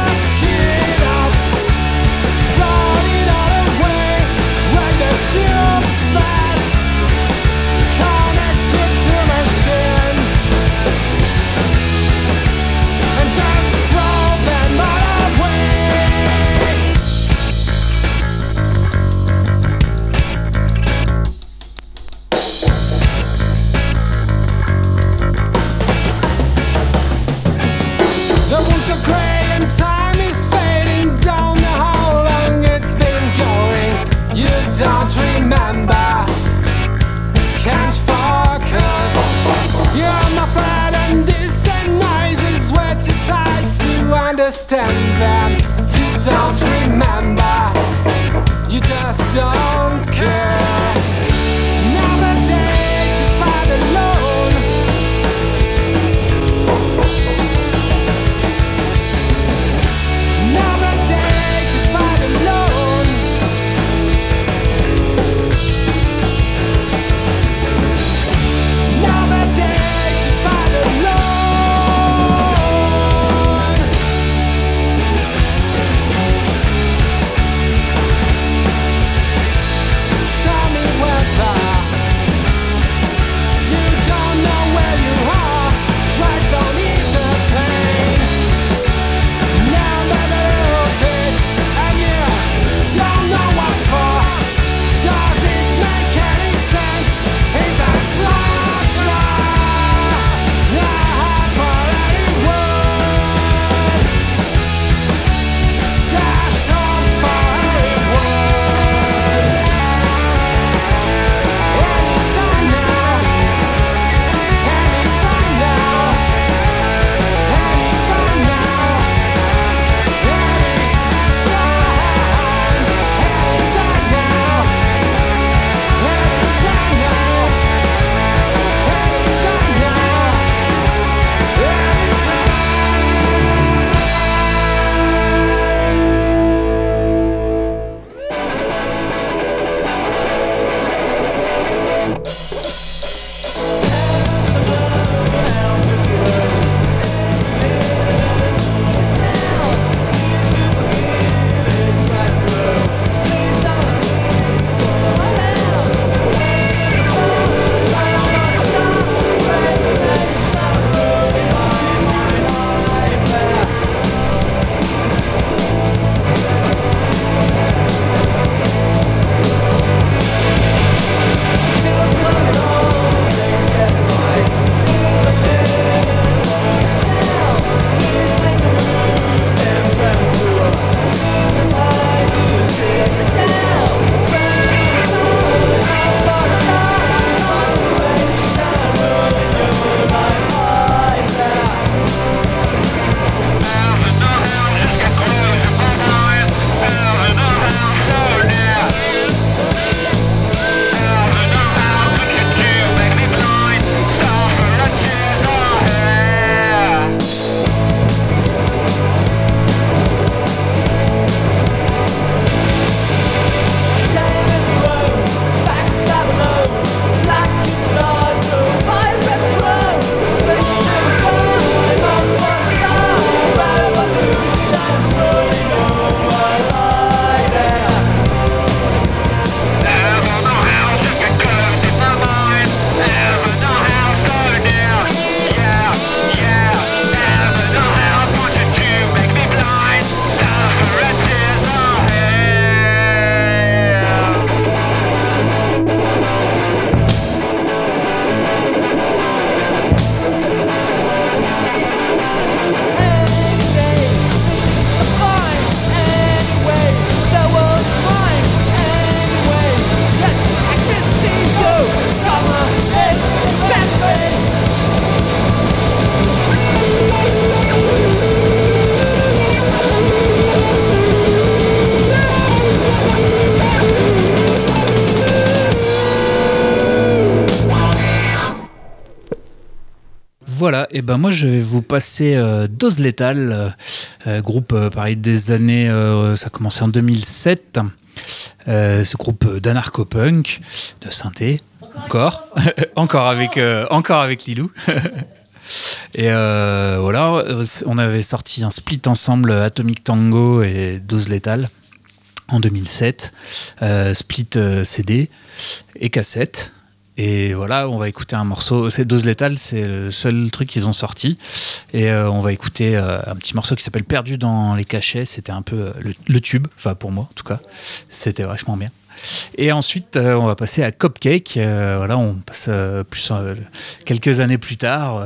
[SPEAKER 6] Voilà, et ben moi je vais vous passer Dose Lethal, groupe pareil des années, ça a commencé en 2007. Ce groupe d'anarcho-punk, de synthé, encore avec Lilou. Et voilà, on avait sorti un split ensemble, Atomic Tango et Dose Lethal, en 2007, split CD et cassette. Et voilà, on va écouter un morceau. C'est Dose Lethal, c'est le seul truc qu'ils ont sorti. Et on va écouter un petit morceau qui s'appelle Perdu dans les cachets. C'était un peu le tube, enfin pour moi en tout cas. C'était vachement bien. Et ensuite, on va passer à Cupcake. Voilà, on passe plus quelques années plus tard.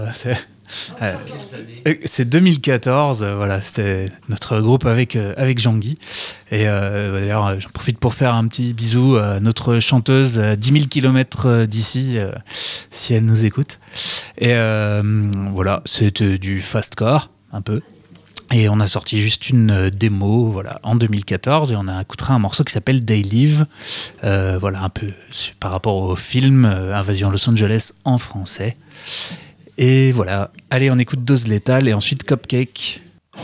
[SPEAKER 6] C'est 2014, voilà, c'était notre groupe avec Jean-Guy. Et d'ailleurs, j'en profite pour faire un petit bisou à notre chanteuse à 10 000 km d'ici, si elle nous écoute. Et voilà, c'était du fastcore, un peu. Et on a sorti juste une démo, voilà, en 2014, et on a écouté un morceau qui s'appelle They Live, voilà, un peu par rapport au film Invasion Los Angeles en français. Et voilà, allez, on écoute Dose Lethal et ensuite Cupcake.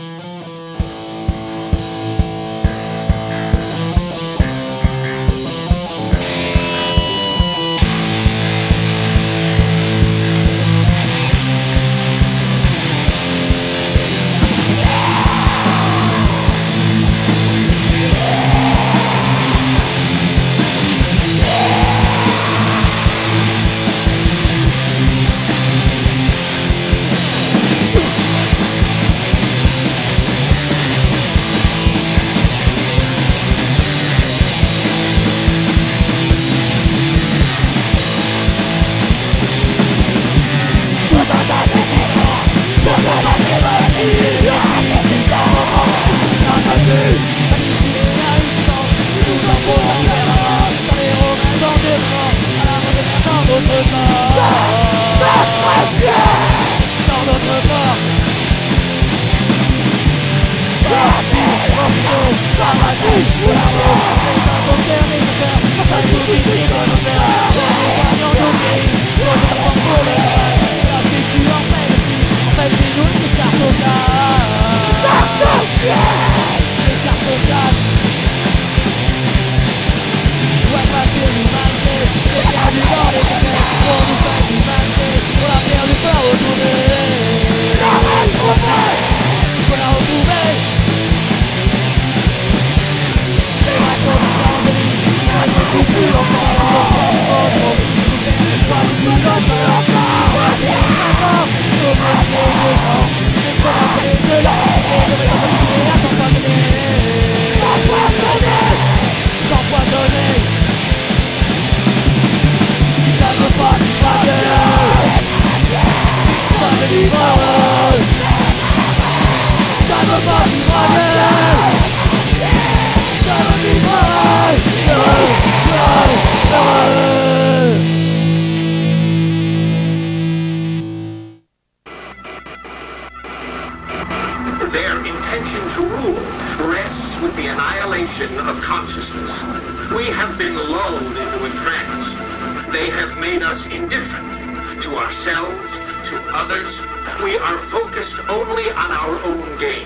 [SPEAKER 10] Their intention to rule rests with the annihilation of consciousness. We have been lulled into a trance. They have made us indifferent to ourselves, to others. We are focused only on our own gain.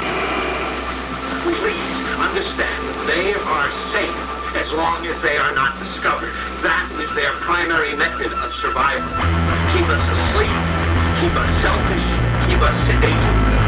[SPEAKER 10] Please understand, they are safe as long as they are not discovered. That is their primary method of survival. Keep us asleep, keep us selfish, keep us sedated.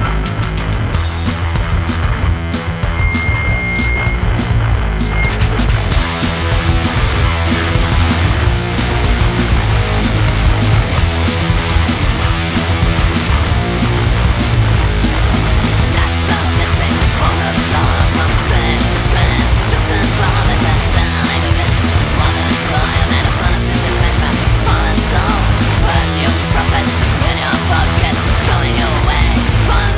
[SPEAKER 13] Showing your way, find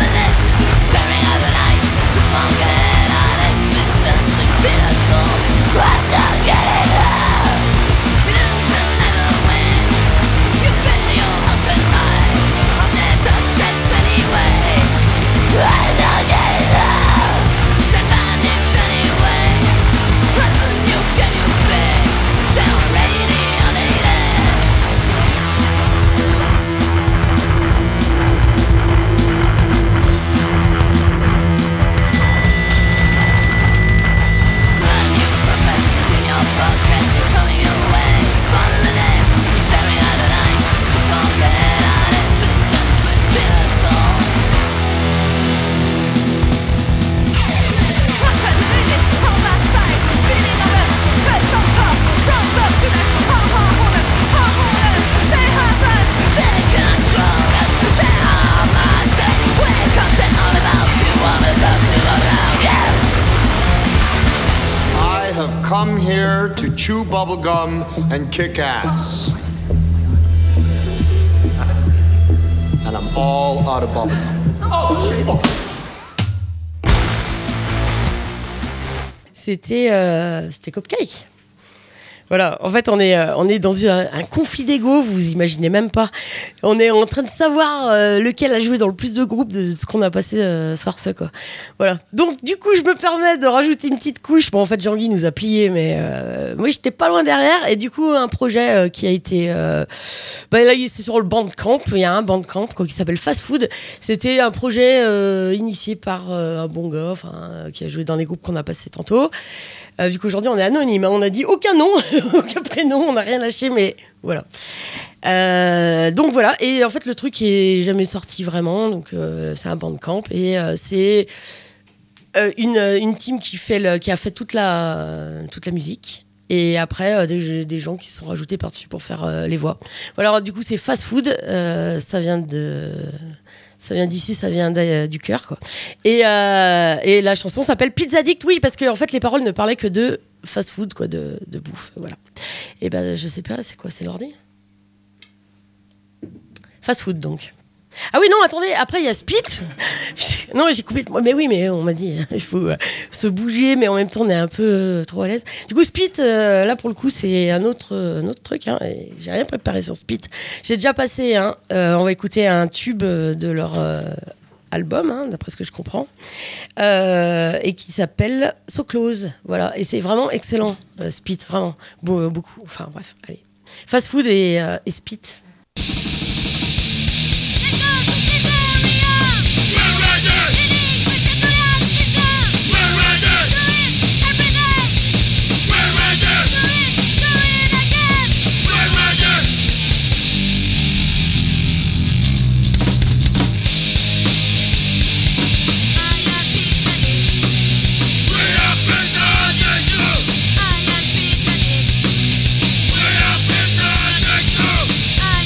[SPEAKER 12] come here to chew bubblegum and kick ass. And I'm all out of bubblegum. Oh, shit.
[SPEAKER 4] C'était Cupcake. Voilà, en fait, on est dans un conflit d'ego, vous imaginez même pas. On est en train de savoir lequel a joué dans le plus de groupes de ce qu'on a passé ce soir, quoi. Voilà. Donc, du coup, je me permets de rajouter une petite couche. Bon, en fait, Jean-Guy nous a plié, mais moi, j'étais pas loin derrière. Et du coup, un projet qui a été... là, c'est sur le Bandcamp. Il y a un Bandcamp qui s'appelle Fast Food. C'était un projet initié par un bon gars qui a joué dans les groupes qu'on a passés tantôt. Vu qu'aujourd'hui on est anonyme, on a dit aucun nom, aucun prénom, on n'a rien lâché, mais voilà. Donc voilà, et en fait le truc est jamais sorti vraiment, donc c'est un Bandcamp et c'est une team qui a fait toute la musique. Et après, des gens qui se sont rajoutés par-dessus pour faire les voix. Voilà, alors, du coup, c'est Fast Food. Ça vient d'ici, ça vient du cœur, quoi. Et la chanson s'appelle Pizza Addict, oui, parce que en fait, les paroles ne parlaient que de fast food, quoi, de bouffe, voilà. Et ben, je sais pas, c'est quoi, c'est l'ordi ? Fast food, donc. Ah oui, non, attendez, après il y a Spit. Non, j'ai coupé. Mais oui, mais on m'a dit, il faut se bouger, mais en même temps, on est un peu trop à l'aise. Du coup, Spit, là, pour le coup, c'est un autre truc. Hein, et j'ai rien préparé sur Spit. J'ai déjà passé, on va écouter un tube de leur album, d'après ce que je comprends, et qui s'appelle So Close. Voilà, et c'est vraiment excellent, Spit, vraiment. Beaucoup. Enfin, bref, allez. Fast Food et Spit.
[SPEAKER 13] I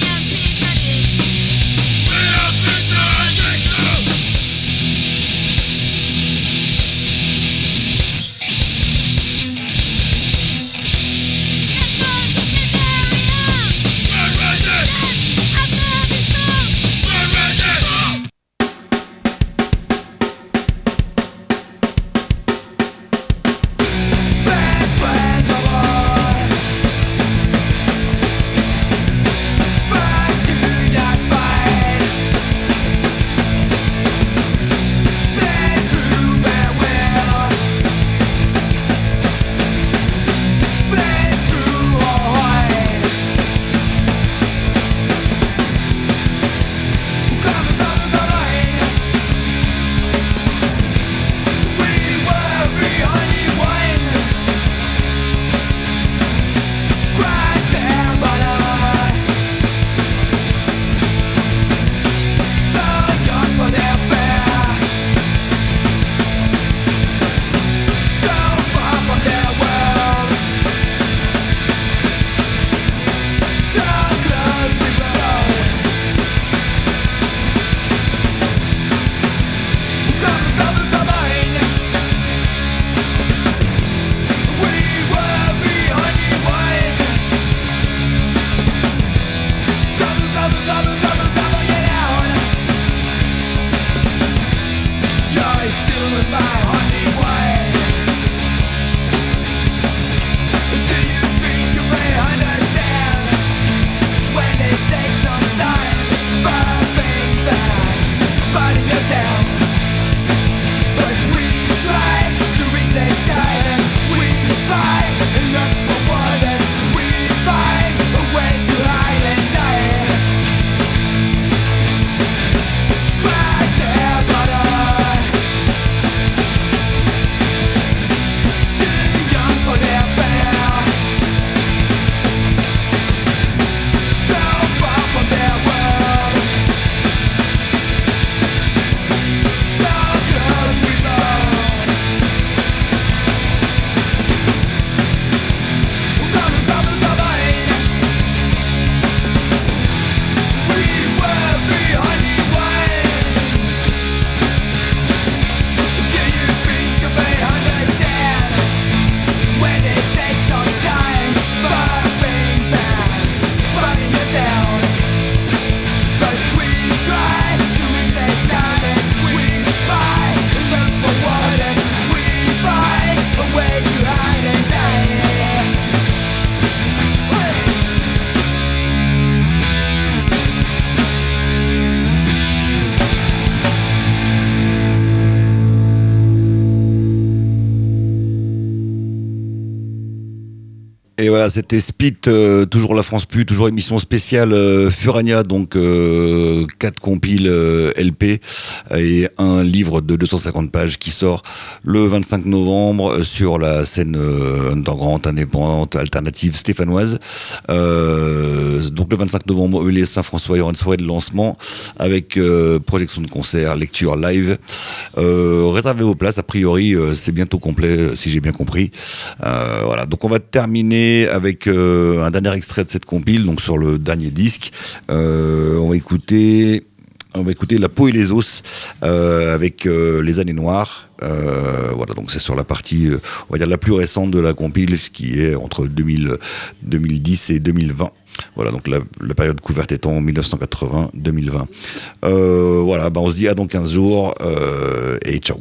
[SPEAKER 1] Et voilà, c'était Spit, toujours la France Plus, toujours émission spéciale Furania, donc 4 compiles LP et un livre de 250 pages qui sort le 25 novembre sur la scène underground, indépendante, alternative stéphanoise. Donc le 25 novembre, les Saint-François, il y aura une soirée de lancement avec projection de concert, lecture live. Réservez vos places, a priori c'est bientôt complet si j'ai bien compris. Voilà, donc on va terminer avec un dernier extrait de cette compile, donc sur le dernier disque. On va écouter La peau et les os avec Les années noires. Voilà, donc c'est sur la partie, on va dire la plus récente de la compile, ce qui est entre 2010 et 2020. Voilà, donc la période couverte étant 1980-2020. Voilà, on se dit à dans 15 jours et ciao.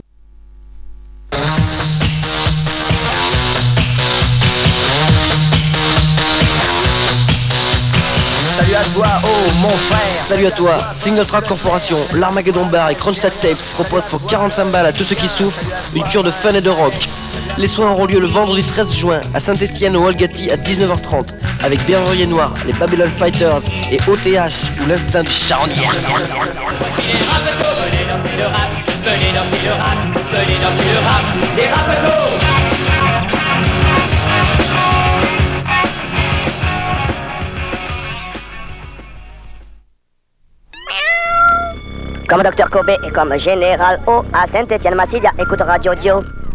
[SPEAKER 13] Salut à toi, oh mon frère. Salut à toi, Single Track Corporation, l'Armageddon Bar et Kronstadt Tapes proposent pour 45 balles à tous ceux qui souffrent une cure de fun et de rock. Les soins auront lieu le vendredi 13 juin à Saint-Etienne au Olgati à 19h30 avec Berrurier Noir, les Babylon Fighters et OTH ou l'instinct du charognard.
[SPEAKER 2] Venez danser le rap, venez danser le rap, venez danser le rap, les rapatos.
[SPEAKER 14] Comme Dr Kobe et comme Général O à Saint-Etienne Massilia, écoute Radio Dio.